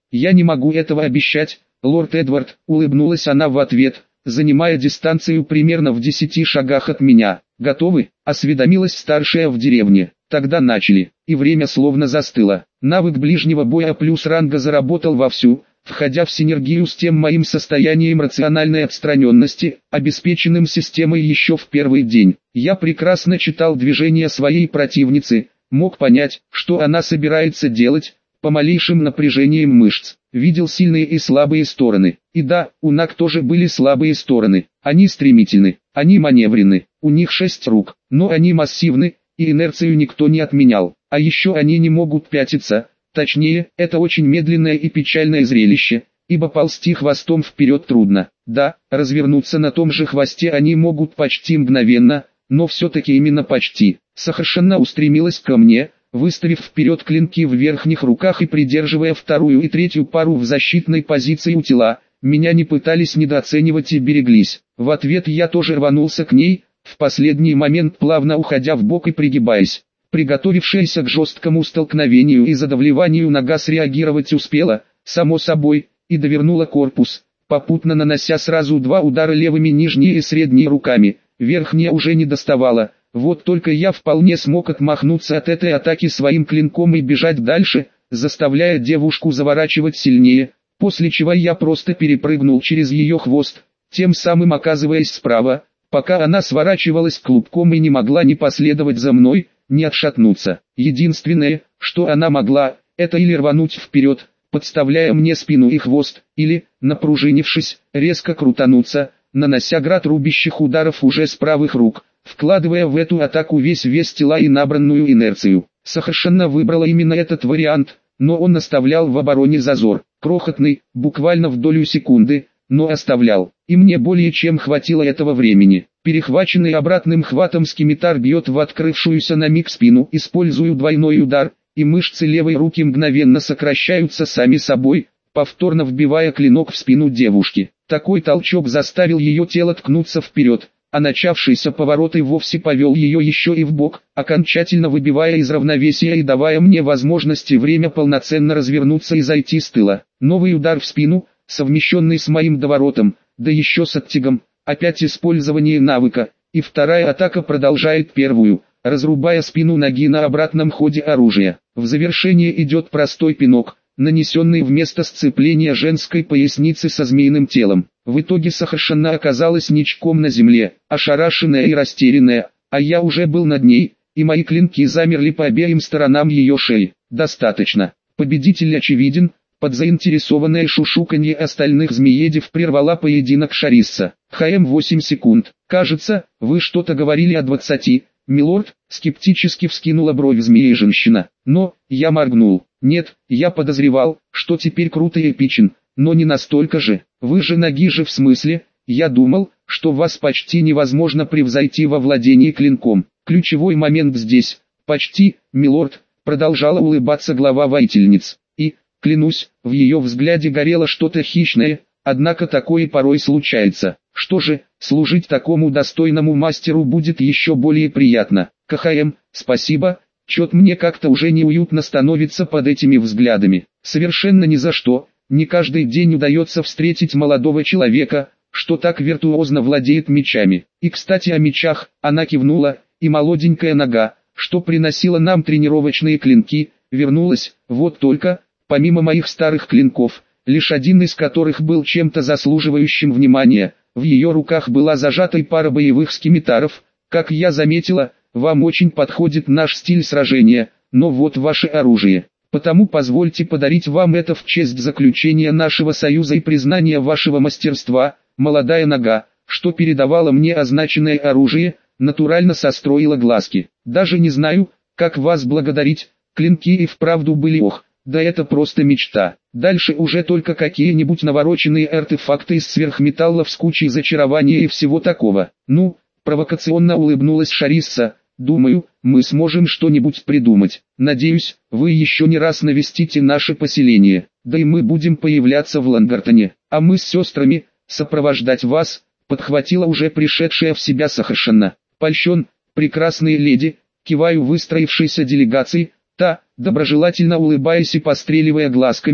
Я не могу этого обещать, лорд Эдвард, улыбнулась она в ответ, занимая дистанцию примерно в десяти шагах от меня. Готовы? Осведомилась старшая в деревне. Тогда начали, и время словно застыло. Навык ближнего боя плюс ранга заработал вовсю, входя в синергию с тем моим состоянием рациональной отстраненности, обеспеченным системой еще в первый день. Я прекрасно читал движения своей противницы, мог понять, что она собирается делать, по малейшим напряжениям мышц. Видел сильные и слабые стороны. И да, у Наг тоже были слабые стороны. Они стремительны, они маневренны, у них шесть рук, но они массивны, и инерцию никто не отменял. А еще они не могут пятиться, точнее, это очень медленное и печальное зрелище, ибо ползти хвостом вперед трудно. Да, развернуться на том же хвосте они могут почти мгновенно, но все-таки именно почти. Совершенно устремилась ко мне, выставив вперед клинки в верхних руках и придерживая вторую и третью пару в защитной позиции у тела. Меня не пытались недооценивать и береглись. В ответ я тоже рванулся к ней, в последний момент плавно уходя в бок и пригибаясь. Приготовившаяся к жесткому столкновению и задавливанию нога среагировать успела, само собой, и довернула корпус, попутно нанося сразу два удара левыми нижней и средней руками. Верхняя уже не доставала. Вот только я вполне смог отмахнуться от этой атаки своим клинком и бежать дальше, заставляя девушку заворачивать сильнее, после чего я просто перепрыгнул через ее хвост, тем самым оказываясь справа, пока она сворачивалась клубком и не могла ни последовать за мной, ни отшатнуться. Единственное, что она могла, это или рвануть вперед, подставляя мне спину и хвост, или, напружинившись, резко крутануться, нанося град рубящих ударов уже с правых рук, вкладывая в эту атаку весь вес тела и набранную инерцию. Совершенно выбрала именно этот вариант, но он оставлял в обороне зазор, крохотный, буквально в долю секунды, но оставлял, и мне более чем хватило этого времени. Перехваченный обратным хватом скимитар бьет в открывшуюся на миг спину, использую двойной удар, и мышцы левой руки мгновенно сокращаются сами собой, повторно вбивая клинок в спину девушки. Такой толчок заставил ее тело ткнуться вперед, а начавшийся поворот и вовсе повел ее еще и вбок, окончательно выбивая из равновесия и давая мне возможности время полноценно развернуться и зайти с тыла. Новый удар в спину, совмещенный с моим доворотом, да еще с оттягом, опять использование навыка, и вторая атака продолжает первую, разрубая спину ноги на обратном ходе оружия. В завершение идет простой пинок, нанесенный вместо сцепления женской поясницы со змеиным телом. В итоге совершенно оказалась ничком на земле, ошарашенная и растерянная, а я уже был над ней, и мои клинки замерли по обеим сторонам ее шеи. Достаточно. Победитель очевиден. Под заинтересованное шушуканье остальных змеедев прервала поединок Шарисса. ХМ восемь секунд. Кажется, вы что-то говорили о двадцати, милорд, скептически вскинула бровь змеи-женщина. Но, я моргнул. Нет, я подозревал, что теперь круто и эпичен, но не настолько же. Вы же ноги же в смысле, я думал, что вас почти невозможно превзойти во владении клинком. Ключевой момент здесь, почти, милорд, продолжала улыбаться глава воительниц. И, клянусь, в ее взгляде горело что-то хищное, однако такое порой случается. Что же, служить такому достойному мастеру будет еще более приятно. КХМ, спасибо, чё-то мне как-то уже неуютно становится под этими взглядами. Совершенно ни за что, не каждый день удается встретить молодого человека, что так виртуозно владеет мечами. И кстати о мечах, она кивнула, и молоденькая нога, что приносила нам тренировочные клинки, вернулась, вот только... Помимо моих старых клинков, лишь один из которых был чем-то заслуживающим внимания, в ее руках была зажата и пара боевых скимитаров. Как я заметила, вам очень подходит наш стиль сражения, но вот ваше оружие. Потому позвольте подарить вам это в честь заключения нашего союза и признания вашего мастерства. Молодая нога, что передавала мне означенное оружие, натурально состроила глазки. Даже не знаю, как вас благодарить, клинки и вправду были ох. Да это просто мечта. Дальше уже только какие-нибудь навороченные артефакты из сверхметаллов с кучей зачарования и всего такого. Ну, провокационно улыбнулась Шарисса, думаю, мы сможем что-нибудь придумать. Надеюсь, вы еще не раз навестите наше поселение. Да и мы будем появляться в Лангартоне. А мы с сестрами, сопровождать вас, подхватила уже пришедшая в себя совершенно. Польщен, прекрасные леди, киваю выстроившейся делегации. Та, доброжелательно улыбаясь и постреливая глазками,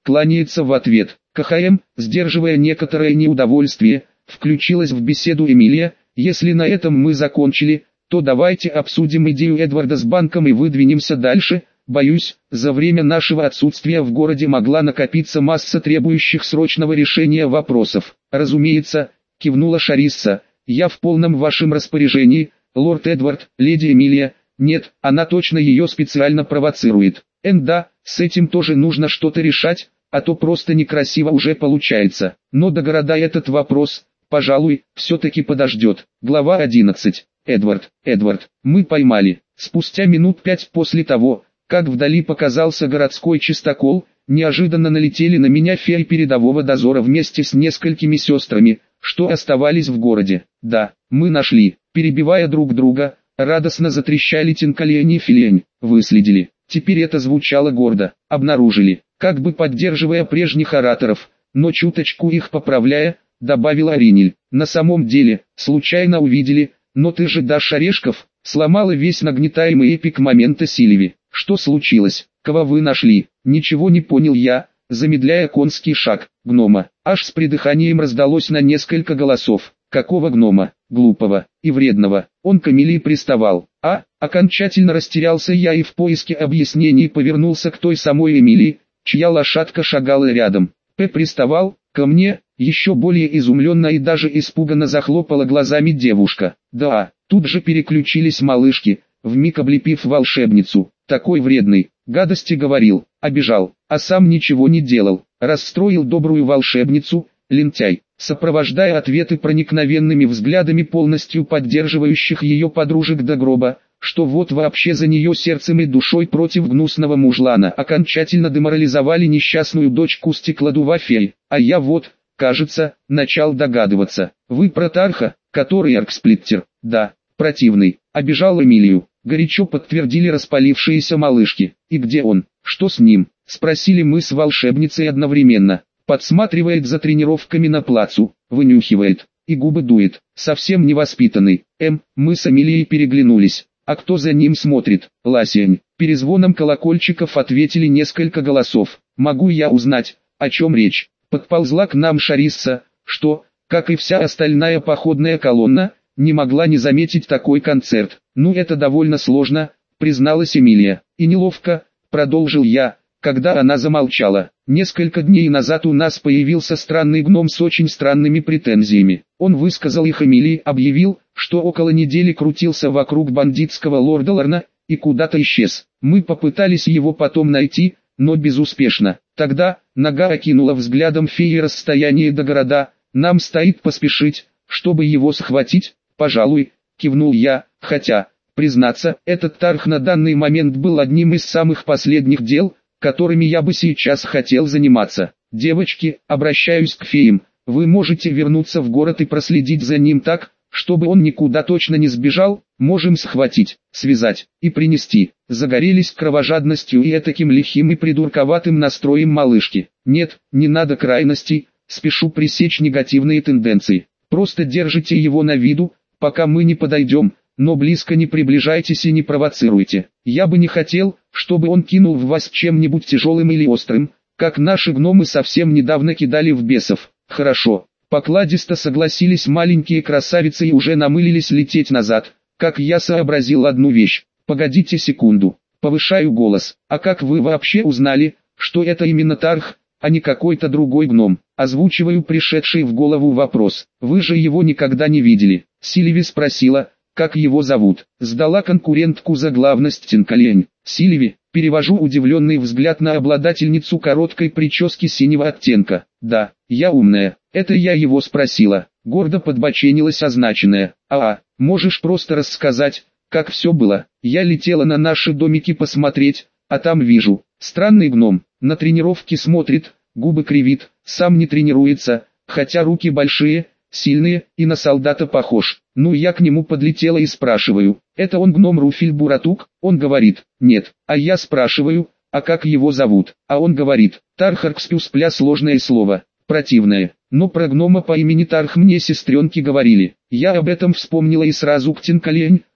кланяется в ответ. КХМ, сдерживая некоторое неудовольствие, включилась в беседу Эмилия. Если на этом мы закончили, то давайте обсудим идею Эдварда с банком и выдвинемся дальше. Боюсь, за время нашего отсутствия в городе могла накопиться масса требующих срочного решения вопросов. Разумеется, кивнула Шарисса, я в полном вашем распоряжении, лорд Эдвард, леди Эмилия. Нет, она точно ее специально провоцирует. Эн да, с этим тоже нужно что-то решать, а то просто некрасиво уже получается. Но до города этот вопрос, пожалуй, все-таки подождет. Глава одиннадцать. Эдвард, Эдвард, мы поймали. Спустя минут пять после того, как вдали показался городской чистокол, неожиданно налетели на меня феи передового дозора вместе с несколькими сестрами, что оставались в городе. Да, мы нашли, перебивая друг друга, радостно затрещали Тинкалень и Филень, выследили. Теперь это звучало гордо, обнаружили, как бы поддерживая прежних ораторов, но чуточку их поправляя, добавила Аринель. На самом деле, случайно увидели, но ты же дашь орешков, сломала весь нагнетаемый эпик момента Сильви. Что случилось? Кого вы нашли? Ничего не понял я, замедляя конский шаг. Гнома. Аж с придыханием раздалось на несколько голосов. Какого гнома? Глупого и вредного. Он к Эмилии приставал. А, окончательно растерялся я и в поиске объяснений повернулся к той самой Эмилии, чья лошадка шагала рядом. П. приставал, ко мне, еще более изумленно и даже испуганно захлопала глазами девушка. Да, тут же переключились малышки, вмиг облепив волшебницу. Такой вредный, гадости говорил, обижал, а сам ничего не делал, расстроил добрую волшебницу, лентяй, сопровождая ответы проникновенными взглядами полностью поддерживающих ее подружек до гроба, что вот вообще за нее сердцем и душой против гнусного мужлана окончательно деморализовали несчастную дочку стеклодува феи, а я вот, кажется, начал догадываться. Вы про Тарха, который Арксплиттер, да, противный, обижал Эмилию. Горячо подтвердили распалившиеся малышки. И где он? Что с ним? Спросили мы с волшебницей одновременно. Подсматривает за тренировками на плацу, вынюхивает, и губы дует. Совсем невоспитанный. Эм, мы с Эмилией переглянулись. А кто за ним смотрит? Ласень. Перезвоном колокольчиков ответили несколько голосов. Могу я узнать, о чем речь? Подползла к нам Шарисса, что, как и вся остальная походная колонна, не могла не заметить такой концерт. Ну это довольно сложно, призналась Эмилия. И неловко, продолжил я, когда она замолчала. Несколько дней назад у нас появился странный гном с очень странными претензиями. Он высказал их Эмилии, объявил, что около недели крутился вокруг бандитского лорда Лорна, и куда-то исчез. Мы попытались его потом найти, но безуспешно. Тогда, нога окинула взглядом феи расстояние до города, нам стоит поспешить, чтобы его схватить. Пожалуй, кивнул я, хотя, признаться, этот Тарх на данный момент был одним из самых последних дел, которыми я бы сейчас хотел заниматься. Девочки, обращаюсь к феям, вы можете вернуться в город и проследить за ним так, чтобы он никуда точно не сбежал, можем схватить, связать и принести. Загорелись кровожадностью и этаким лихим и придурковатым настроем малышки. Нет, не надо крайностей, спешу пресечь негативные тенденции. Просто держите его на виду, пока мы не подойдем, но близко не приближайтесь и не провоцируйте. Я бы не хотел, чтобы он кинул в вас чем-нибудь тяжелым или острым, как наши гномы совсем недавно кидали в бесов. Хорошо. Покладисто согласились маленькие красавицы и уже намылились лететь назад, как я сообразил одну вещь. Погодите секунду. Повышаю голос. А как вы вообще узнали, что это именно Тарх, а не какой-то другой гном? Озвучиваю пришедший в голову вопрос. Вы же его никогда не видели. Сильви спросила, как его зовут. Сдала конкурентку за главность Тинкалень. Сильви, перевожу удивленный взгляд на обладательницу короткой прически синего оттенка. Да, я умная. Это я его спросила. Гордо подбоченилась означенная. А, можешь просто рассказать, как все было? Я летела на наши домики посмотреть, а там вижу. Странный гном, на тренировке смотрит, губы кривит, сам не тренируется, хотя руки большие, сильные, и на солдата похож. Ну я к нему подлетела и спрашиваю, это он гном Руфиль Буратук? Он говорит, нет. А я спрашиваю, а как его зовут? А он говорит, Тархаркспюс пля сложное слово, противное. Но про гнома по имени Тарх мне сестренки говорили. Я об этом вспомнила и сразу к Тинкалень,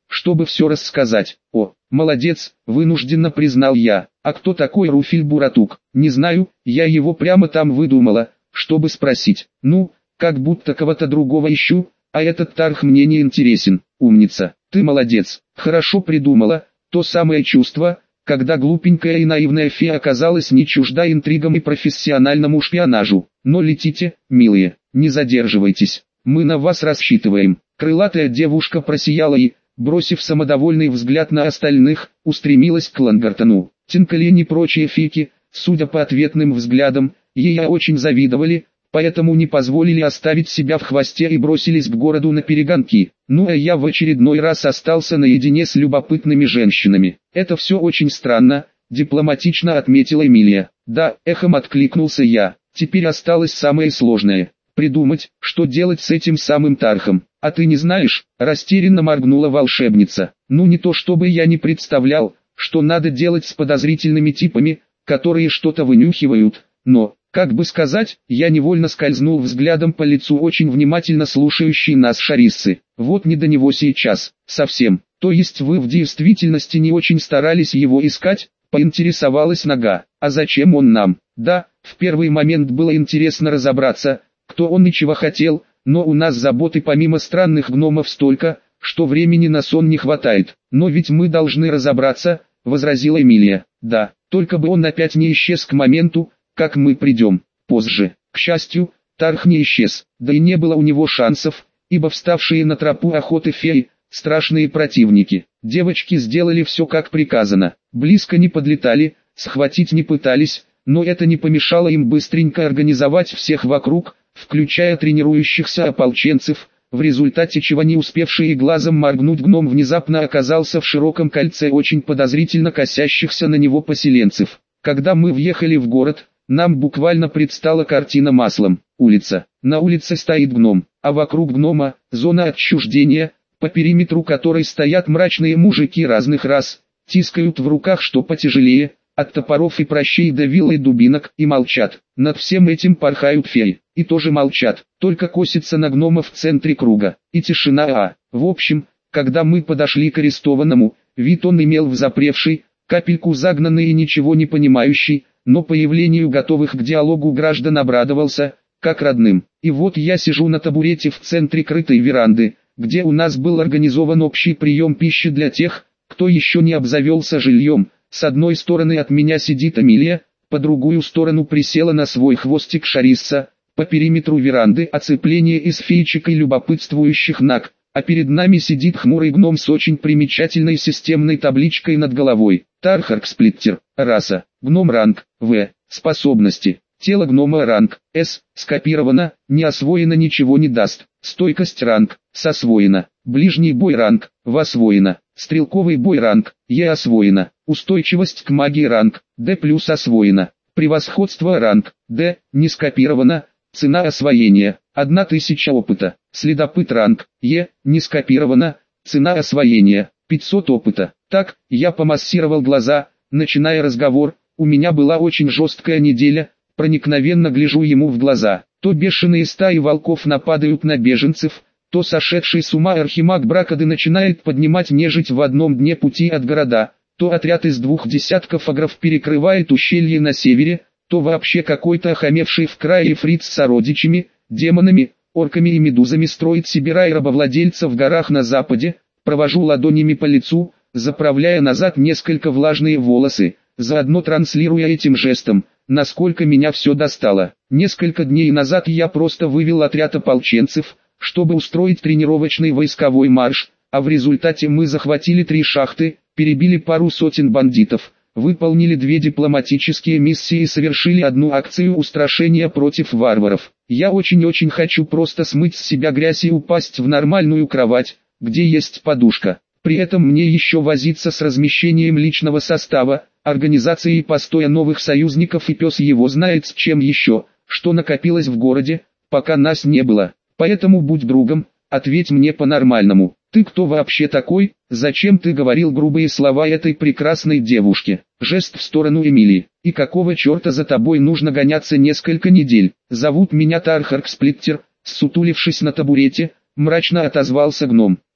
чтобы все рассказать. О, молодец, вынужденно признал я. А кто такой Руфиль Буратук? Не знаю, я его прямо там выдумала, чтобы спросить. Ну, как будто кого-то другого ищу, а этот тарх мне не интересен. Умница, ты молодец, хорошо придумала. То самое чувство, когда глупенькая и наивная фея оказалась не чужда интригам и профессиональному шпионажу. Но летите, милые, не задерживайтесь, мы на вас рассчитываем. Крылатая девушка просияла и, бросив самодовольный взгляд на остальных, устремилась к Лангартону. Тинкалень и прочие фики, судя по ответным взглядам, ей очень завидовали, поэтому не позволили оставить себя в хвосте и бросились к городу на перегонки. Ну а я в очередной раз остался наедине с любопытными женщинами. Это все очень странно, дипломатично отметила Эмилия. Да, эхом откликнулся я. Теперь осталось самое сложное. Придумать, что делать с этим самым тархом. А ты не знаешь? Растерянно моргнула волшебница. Ну не то чтобы я не представлял, что надо делать с подозрительными типами, которые что-то вынюхивают, но... Как бы сказать, я невольно скользнул взглядом по лицу очень внимательно слушающей нас Шариссы. Вот не до него сейчас, совсем. То есть вы в действительности не очень старались его искать, поинтересовалась Нога. А зачем он нам? Да, в первый момент было интересно разобраться, кто он и чего хотел, но у нас заботы помимо странных гномов столько, что времени на сон не хватает. Но ведь мы должны разобраться, возразила Эмилия. Да, только бы он опять не исчез к моменту, как мы придем, позже. К счастью, тарх не исчез, да и не было у него шансов, ибо вставшие на тропу охоты феи, страшные противники. Девочки сделали все как приказано, близко не подлетали, схватить не пытались, но это не помешало им быстренько организовать всех вокруг, включая тренирующихся ополченцев, в результате чего не успевший и глазом моргнуть гном внезапно оказался в широком кольце очень подозрительно косящихся на него поселенцев. Когда мы въехали в город, нам буквально предстала картина маслом. Улица. На улице стоит гном, а вокруг гнома – зона отчуждения, по периметру которой стоят мрачные мужики разных рас, тискают в руках что потяжелее, от топоров и прощей до вил и дубинок, и молчат. Над всем этим порхают феи, и тоже молчат, только косятся на гнома в центре круга. И тишина. А, в общем, когда мы подошли к арестованному, вид он имел взапревший, капельку загнанный и ничего не понимающий, но появлению готовых к диалогу граждан обрадовался, как родным. И вот я сижу на табурете в центре крытой веранды, где у нас был организован общий прием пищи для тех, кто еще не обзавелся жильем. С одной стороны от меня сидит Эмилия, по другую сторону присела на свой хвостик Шарисса, по периметру веранды оцепление из феечек и любопытствующих Наг, а перед нами сидит хмурый гном с очень примечательной системной табличкой над головой. Тархарксплиттер, раса, гном ранг, В, способности, тело гнома ранг, С, скопировано, не освоено ничего не даст, стойкость ранг, с освоено, ближний бой ранг, В освоено, стрелковый бой ранг, Е освоено, устойчивость к магии ранг, Д плюс освоено, превосходство ранг, Д, не скопировано, цена освоения, одна тысяча опыта, следопыт ранг, Е, не скопировано, цена освоения, пятьсот опыта. Так, я помассировал глаза, начиная разговор, у меня была очень жесткая неделя, проникновенно гляжу ему в глаза. То бешеные стаи волков нападают на беженцев, то сошедший с ума архимаг Бракады начинает поднимать нежить в одном дне пути от города, то отряд из двух десятков агров перекрывает ущелье на севере, то вообще какой-то охамевший в крае фриц с сородичами, демонами, орками и медузами строит себе рай рабовладельца в горах на западе. Провожу ладонями по лицу, заправляя назад несколько влажные волосы, заодно транслируя этим жестом, насколько меня все достало. Несколько дней назад я просто вывел отряд ополченцев, чтобы устроить тренировочный войсковой марш, а в результате мы захватили три шахты, перебили пару сотен бандитов, выполнили две дипломатические миссии и совершили одну акцию устрашения против варваров. Я очень-очень хочу просто смыть с себя грязь и упасть в нормальную кровать, где есть подушка. При этом мне еще возиться с размещением личного состава, организацией постоя новых союзников и пес его знает с чем еще, что накопилось в городе, пока нас не было. Поэтому будь другом, ответь мне по-нормальному. Ты кто вообще такой? Зачем ты говорил грубые слова этой прекрасной девушке? Жест в сторону Эмилии. И какого черта за тобой нужно гоняться несколько недель? Зовут меня Тархарксплиттер, ссутулившись на табурете, мрачно отозвался гном.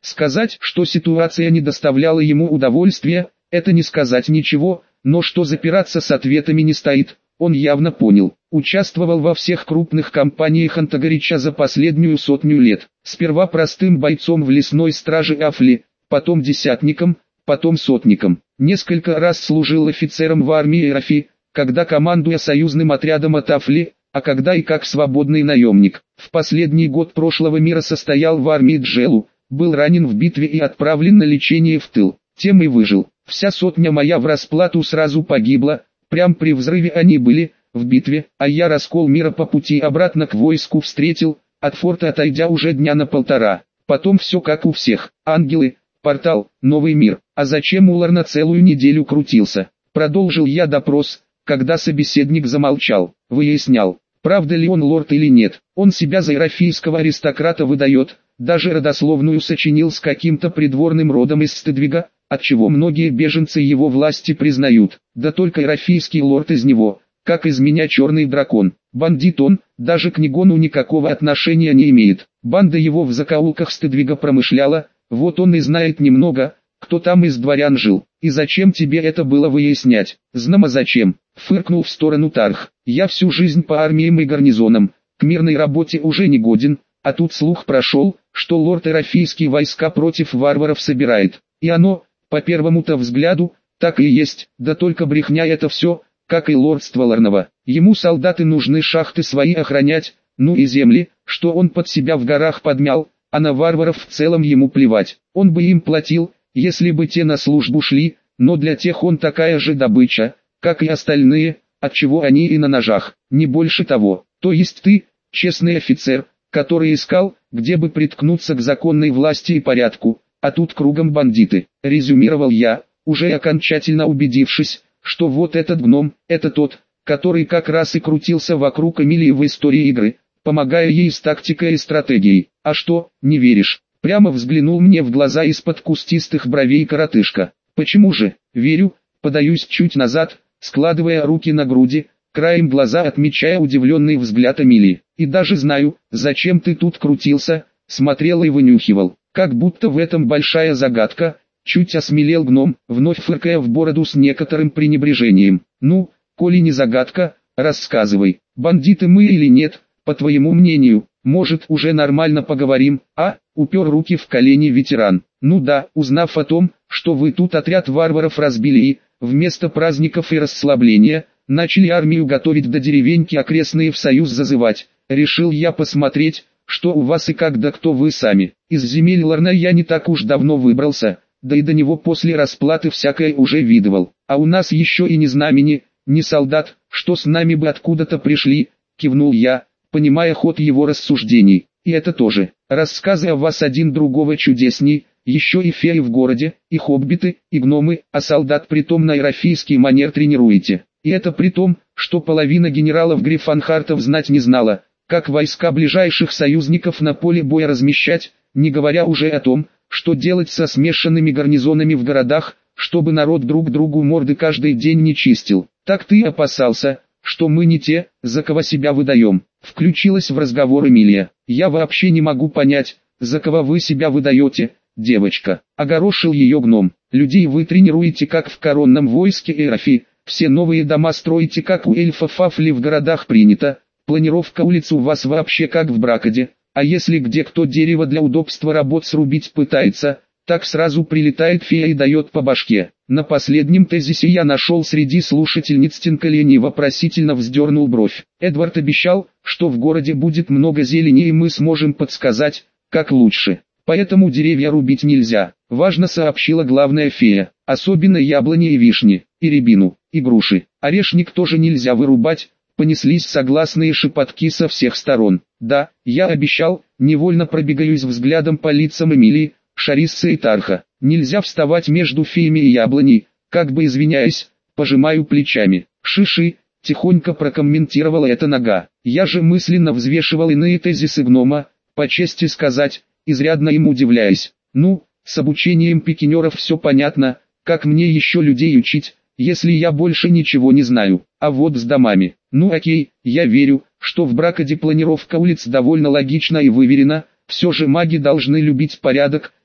Сказать, что ситуация не доставляла ему удовольствия, это не сказать ничего, но что запираться с ответами не стоит, он явно понял. Участвовал во всех крупных кампаниях Антагорича за последнюю сотню лет. Сперва простым бойцом в лесной страже Афли, потом десятником, потом сотником. Несколько раз служил офицером в армии Рафи, когда командуя союзным отрядом от Афли, а когда и как свободный наемник. В последний год прошлого мира состоял в армии Джелу, был ранен в битве и отправлен на лечение в тыл. Тем и выжил. Вся сотня моя в расплату сразу погибла, прям при взрыве они были, в битве, а я раскол мира по пути обратно к войску встретил, от форта отойдя уже дня на полтора. Потом все как у всех, ангелы, портал, новый мир. А зачем Улар на целую неделю крутился? Продолжил я допрос, когда собеседник замолчал, выяснял, правда ли он лорд или нет. Он себя за ирафийского аристократа выдает, даже родословную сочинил с каким-то придворным родом из Стедвига, отчего многие беженцы его власти признают. Да только ирафийский лорд из него, как из меня черный дракон. Бандит он, даже к Нигону никакого отношения не имеет. Банда его в закоулках Стедвига промышляла, вот он и знает немного, кто там из дворян жил. И зачем тебе это было выяснять? Знамо зачем, фыркнул в сторону Тарх. Я всю жизнь по армиям и гарнизонам, к мирной работе уже не годен, а тут слух прошел, что лорд Эрафийский войска против варваров собирает. И оно, по первому-то взгляду, так и есть, да только брехня это все, как и лордство Ларнова. Ему солдаты нужны шахты свои охранять, ну и земли, что он под себя в горах подмял, а на варваров в целом ему плевать. Он бы им платил, если бы те на службу шли, но для тех он такая же добыча, как и остальные, отчего они и на ножах, не больше того. То есть ты, честный офицер, который искал, где бы приткнуться к законной власти и порядку, а тут кругом бандиты, резюмировал я, уже окончательно убедившись, что вот этот гном, это тот, который как раз и крутился вокруг Эмилии в истории игры, помогая ей с тактикой и стратегией. А что, не веришь? Прямо взглянул мне в глаза из-под кустистых бровей коротышка. Почему же? Верю, подаюсь чуть назад, складывая руки на груди, краем глаза отмечая удивленный взгляд Эмилии. И даже знаю, зачем ты тут крутился, смотрел и вынюхивал. Как будто в этом большая загадка. Чуть осмелел гном, вновь фыркая в бороду с некоторым пренебрежением. Ну, коли не загадка, рассказывай, бандиты мы или нет, по твоему мнению, может уже нормально поговорим, а? Упер руки в колени ветеран. Ну да, узнав о том, что вы тут отряд варваров разбили и, вместо праздников и расслабления, начали армию готовить до деревеньки окрестные в союз зазывать, решил я посмотреть, что у вас и как да кто вы сами. Из земель Ларна я не так уж давно выбрался, да и до него после расплаты всякое уже видывал, а у нас еще и ни знамени, ни солдат, что с нами бы откуда-то пришли, кивнул я, понимая ход его рассуждений. И это тоже, рассказы о вас один другого чудесней, еще и феи в городе, и хоббиты, и гномы, а солдат притом на ирафийский манер тренируете. И это при том, что половина генералов Гриффанхартов знать не знала, как войска ближайших союзников на поле боя размещать, не говоря уже о том, что делать со смешанными гарнизонами в городах, чтобы народ друг другу морды каждый день не чистил. Так ты опасался, что мы не те, за кого себя выдаем. Включилась в разговор Эмилия. Я вообще не могу понять, за кого вы себя выдаете, девочка. Огорошил ее гном. Людей вы тренируете как в коронном войске Эрафи, все новые дома строите как у эльфов Афли в городах принято, планировка улиц у вас вообще как в Бракаде. А если где кто дерево для удобства работ срубить пытается, так сразу прилетает фея и дает по башке. На последнем тезисе я нашел среди слушательниц Тинкалени, вопросительно вздернул бровь. Эдвард обещал, что в городе будет много зелени и мы сможем подсказать, как лучше. Поэтому деревья рубить нельзя, важно сообщила главная фея. Особенно яблони и вишни, и рябину, и груши. Орешник тоже нельзя вырубать. Понеслись согласные шепотки со всех сторон. Да, я обещал, невольно пробегаюсь взглядом по лицам Эмилии, Шариссы и Тарха. Нельзя вставать между феями и яблоней, как бы извиняясь, пожимаю плечами. Шиши, тихонько прокомментировала эта нога. Я же мысленно взвешивал иные тезисы гнома, по чести сказать, изрядно им удивляясь. Ну, с обучением пикинеров все понятно, как мне еще людей учить, если я больше ничего не знаю. А вот с домами. Ну окей, я верю, что в Бракаде планировка улиц довольно логична и выверена, все же маги должны любить порядок,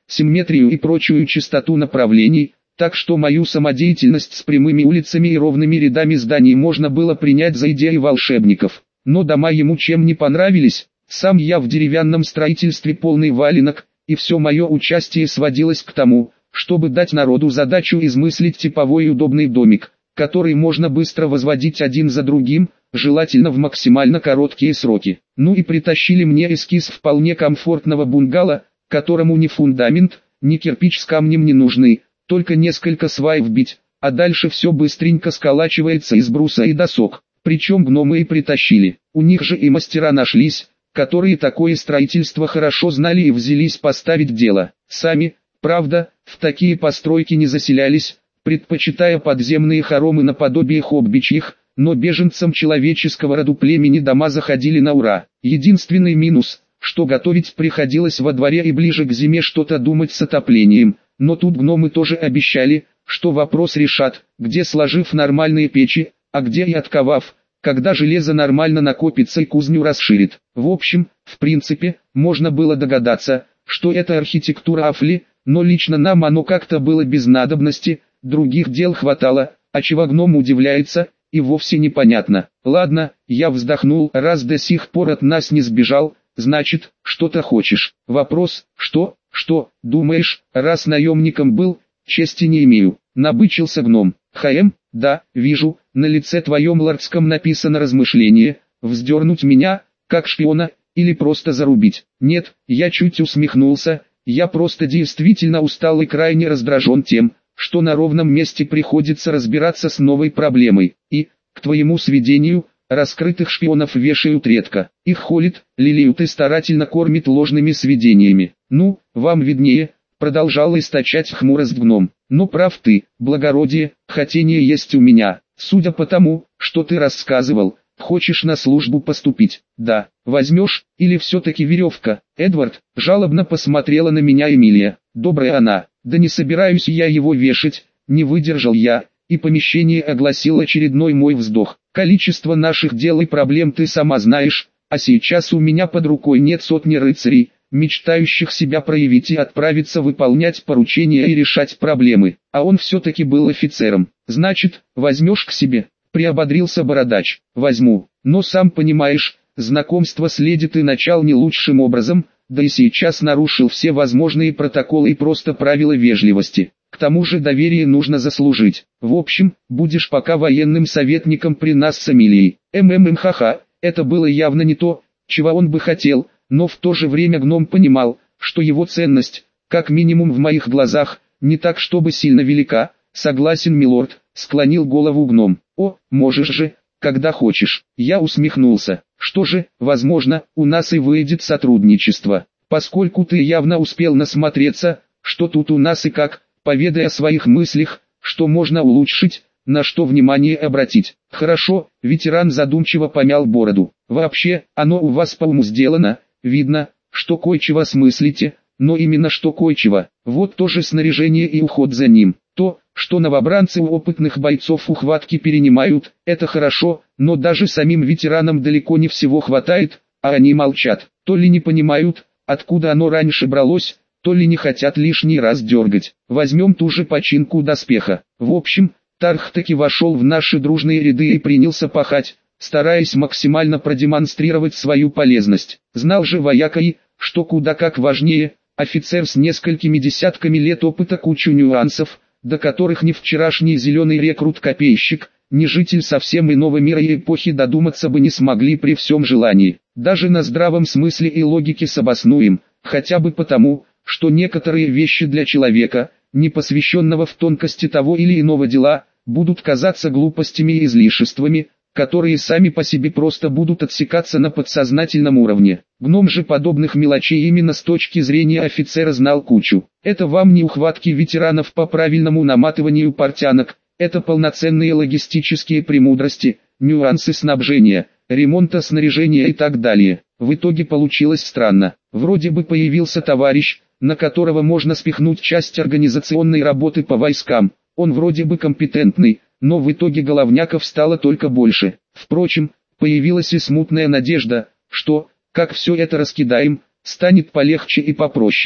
симметрию и прочую чистоту направлений, так что мою самодеятельность с прямыми улицами и ровными рядами зданий можно было принять за идеи волшебников. Но дома ему чем не понравились, сам я в деревянном строительстве полный валенок, и все мое участие сводилось к тому, чтобы дать народу задачу измыслить типовой и удобный домик, который можно быстро возводить один за другим, желательно в максимально короткие сроки. Ну и притащили мне эскиз вполне комфортного бунгало, которому ни фундамент, ни кирпич с камнем не нужны, только несколько свай вбить, а дальше все быстренько сколачивается из бруса и досок. Причем гномы и притащили. У них же и мастера нашлись, которые такое строительство хорошо знали и взялись поставить дело. Сами, правда, в такие постройки не заселялись, предпочитая подземные хоромы наподобие хоббичьих, но беженцам человеческого роду племени дома заходили на ура. Единственный минус, что готовить приходилось во дворе и ближе к зиме что-то думать с отоплением, но тут гномы тоже обещали, что вопрос решат, где сложив нормальные печи, а где и отковав, когда железо нормально накопится и кузню расширит. В общем, в принципе, можно было догадаться, что это архитектура Афли, но лично нам оно как-то было без надобности, других дел хватало, а чего гном удивляется, и вовсе непонятно. Ладно, я вздохнул, раз до сих пор от нас не сбежал, значит, что-то хочешь. Вопрос, что, что, думаешь, раз наемником был, чести не имею. Набычился гном. Хаем, да, вижу, на лице твоем лордском написано размышление, вздернуть меня, как шпиона, или просто зарубить. Нет, я чуть усмехнулся, я просто действительно устал и крайне раздражен тем, что на ровном месте приходится разбираться с новой проблемой. И, к твоему сведению, раскрытых шпионов вешают редко. Их холят, лелеют и старательно кормят ложными сведениями. Ну, вам виднее, продолжал источать хмурость гном. Но прав ты, благородие, хотение есть у меня. Судя по тому, что ты рассказывал, хочешь на службу поступить. Да, возьмешь, или все-таки веревка? Эдвард, жалобно посмотрела на меня Эмилия. Добрая она, да не собираюсь я его вешать, не выдержал я, и помещение огласил очередной мой вздох. Количество наших дел и проблем ты сама знаешь, а сейчас у меня под рукой нет сотни рыцарей, мечтающих себя проявить и отправиться выполнять поручения и решать проблемы, а он все-таки был офицером. Значит, возьмешь к себе, приободрился бородач. Возьму, но сам понимаешь, знакомство с леди ты начал не лучшим образом, да и сейчас нарушил все возможные протоколы и просто правила вежливости. К тому же доверие нужно заслужить. В общем, будешь пока военным советником при нас с Эмилией. МММ-ха-ха, это было явно не то, чего он бы хотел, но в то же время гном понимал, что его ценность, как минимум в моих глазах, не так чтобы сильно велика. Согласен, милорд, склонил голову гном. О, можешь же, когда хочешь. Я усмехнулся. Что же, возможно, у нас и выйдет сотрудничество. Поскольку ты явно успел насмотреться, что тут у нас и как, поведай о своих мыслях, что можно улучшить, на что внимание обратить. Хорошо, ветеран задумчиво помял бороду. Вообще, оно у вас по уму сделано, видно, что кое-чего смыслите, но именно что кое-чего. Вот тоже снаряжение и уход за ним. То, что новобранцы у опытных бойцов ухватки перенимают, это хорошо, но даже самим ветеранам далеко не всего хватает, а они молчат. То ли не понимают, откуда оно раньше бралось, то ли не хотят лишний раз дергать. Возьмем ту же починку доспеха. В общем, Тарх таки вошел в наши дружные ряды и принялся пахать, стараясь максимально продемонстрировать свою полезность. Знал же вояка и, что куда как важнее, офицер с несколькими десятками лет опыта кучу нюансов, до которых ни вчерашний зеленый рекрут-копейщик, ни житель совсем иного мира и эпохи додуматься бы не смогли при всем желании. Даже на здравом смысле и логике с обоснуем, хотя бы потому, что некоторые вещи для человека, не посвященного в тонкости того или иного дела, будут казаться глупостями и излишествами, которые сами по себе просто будут отсекаться на подсознательном уровне. Гном же подобных мелочей именно с точки зрения офицера знал кучу. Это вам не ухватки ветеранов по правильному наматыванию портянок, это полноценные логистические премудрости, нюансы снабжения, ремонта снаряжения и так далее. В итоге получилось странно. Вроде бы появился товарищ, на которого можно спихнуть часть организационной работы по войскам. Он вроде бы компетентный, но в итоге головняков стало только больше. Впрочем, появилась и смутная надежда, что, как все это раскидаем, станет полегче и попроще.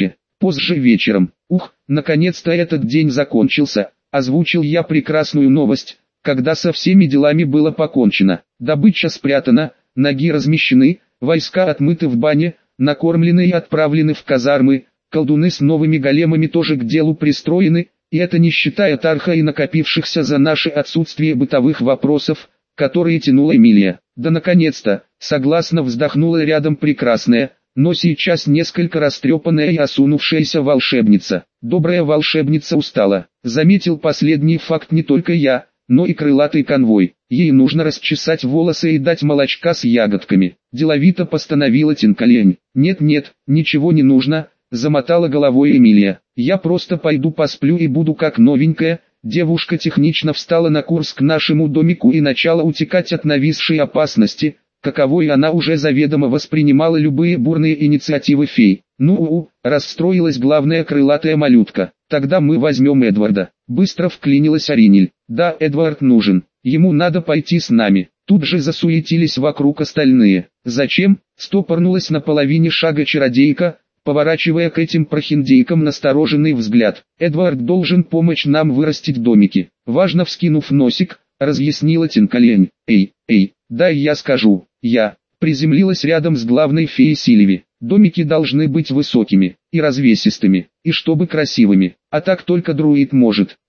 позже вечером. Ух, наконец-то этот день закончился, озвучил я прекрасную новость, когда со всеми делами было покончено. Добыча спрятана, ноги размещены, войска отмыты в бане, накормлены и отправлены в казармы, колдуны с новыми големами тоже к делу пристроены, и это не считая Тарха и накопившихся за наше отсутствие бытовых вопросов, которые тянула Эмилия. Да наконец-то, согласно вздохнула рядом прекрасная, но сейчас несколько растрепанная и осунувшаяся волшебница. Добрая волшебница устала. Заметил последний факт не только я, но и крылатый конвой. Ей нужно расчесать волосы и дать молочка с ягодками. Деловито постановила Тинкалень. Нет-нет, ничего не нужно, замотала головой Эмилия. Я просто пойду посплю и буду как новенькая. Девушка технично встала на курс к нашему домику и начала утекать от нависшей опасности, каковой она уже заведомо воспринимала любые бурные инициативы фей. Ну-у, расстроилась главная крылатая малютка. Тогда мы возьмем Эдварда. Быстро вклинилась Аринель. Да, Эдвард нужен. Ему надо пойти с нами. Тут же засуетились вокруг остальные. Зачем? Стопорнулась на половине шага чародейка, поворачивая к этим прохиндейкам настороженный взгляд. Эдвард должен помочь нам вырастить домики. Важно вскинув носик, разъяснила Тинкалень. Эй, эй, дай я скажу. Я приземлилась рядом с главной феей Сильви. Домики должны быть высокими и развесистыми, и чтобы красивыми. А так только друид может.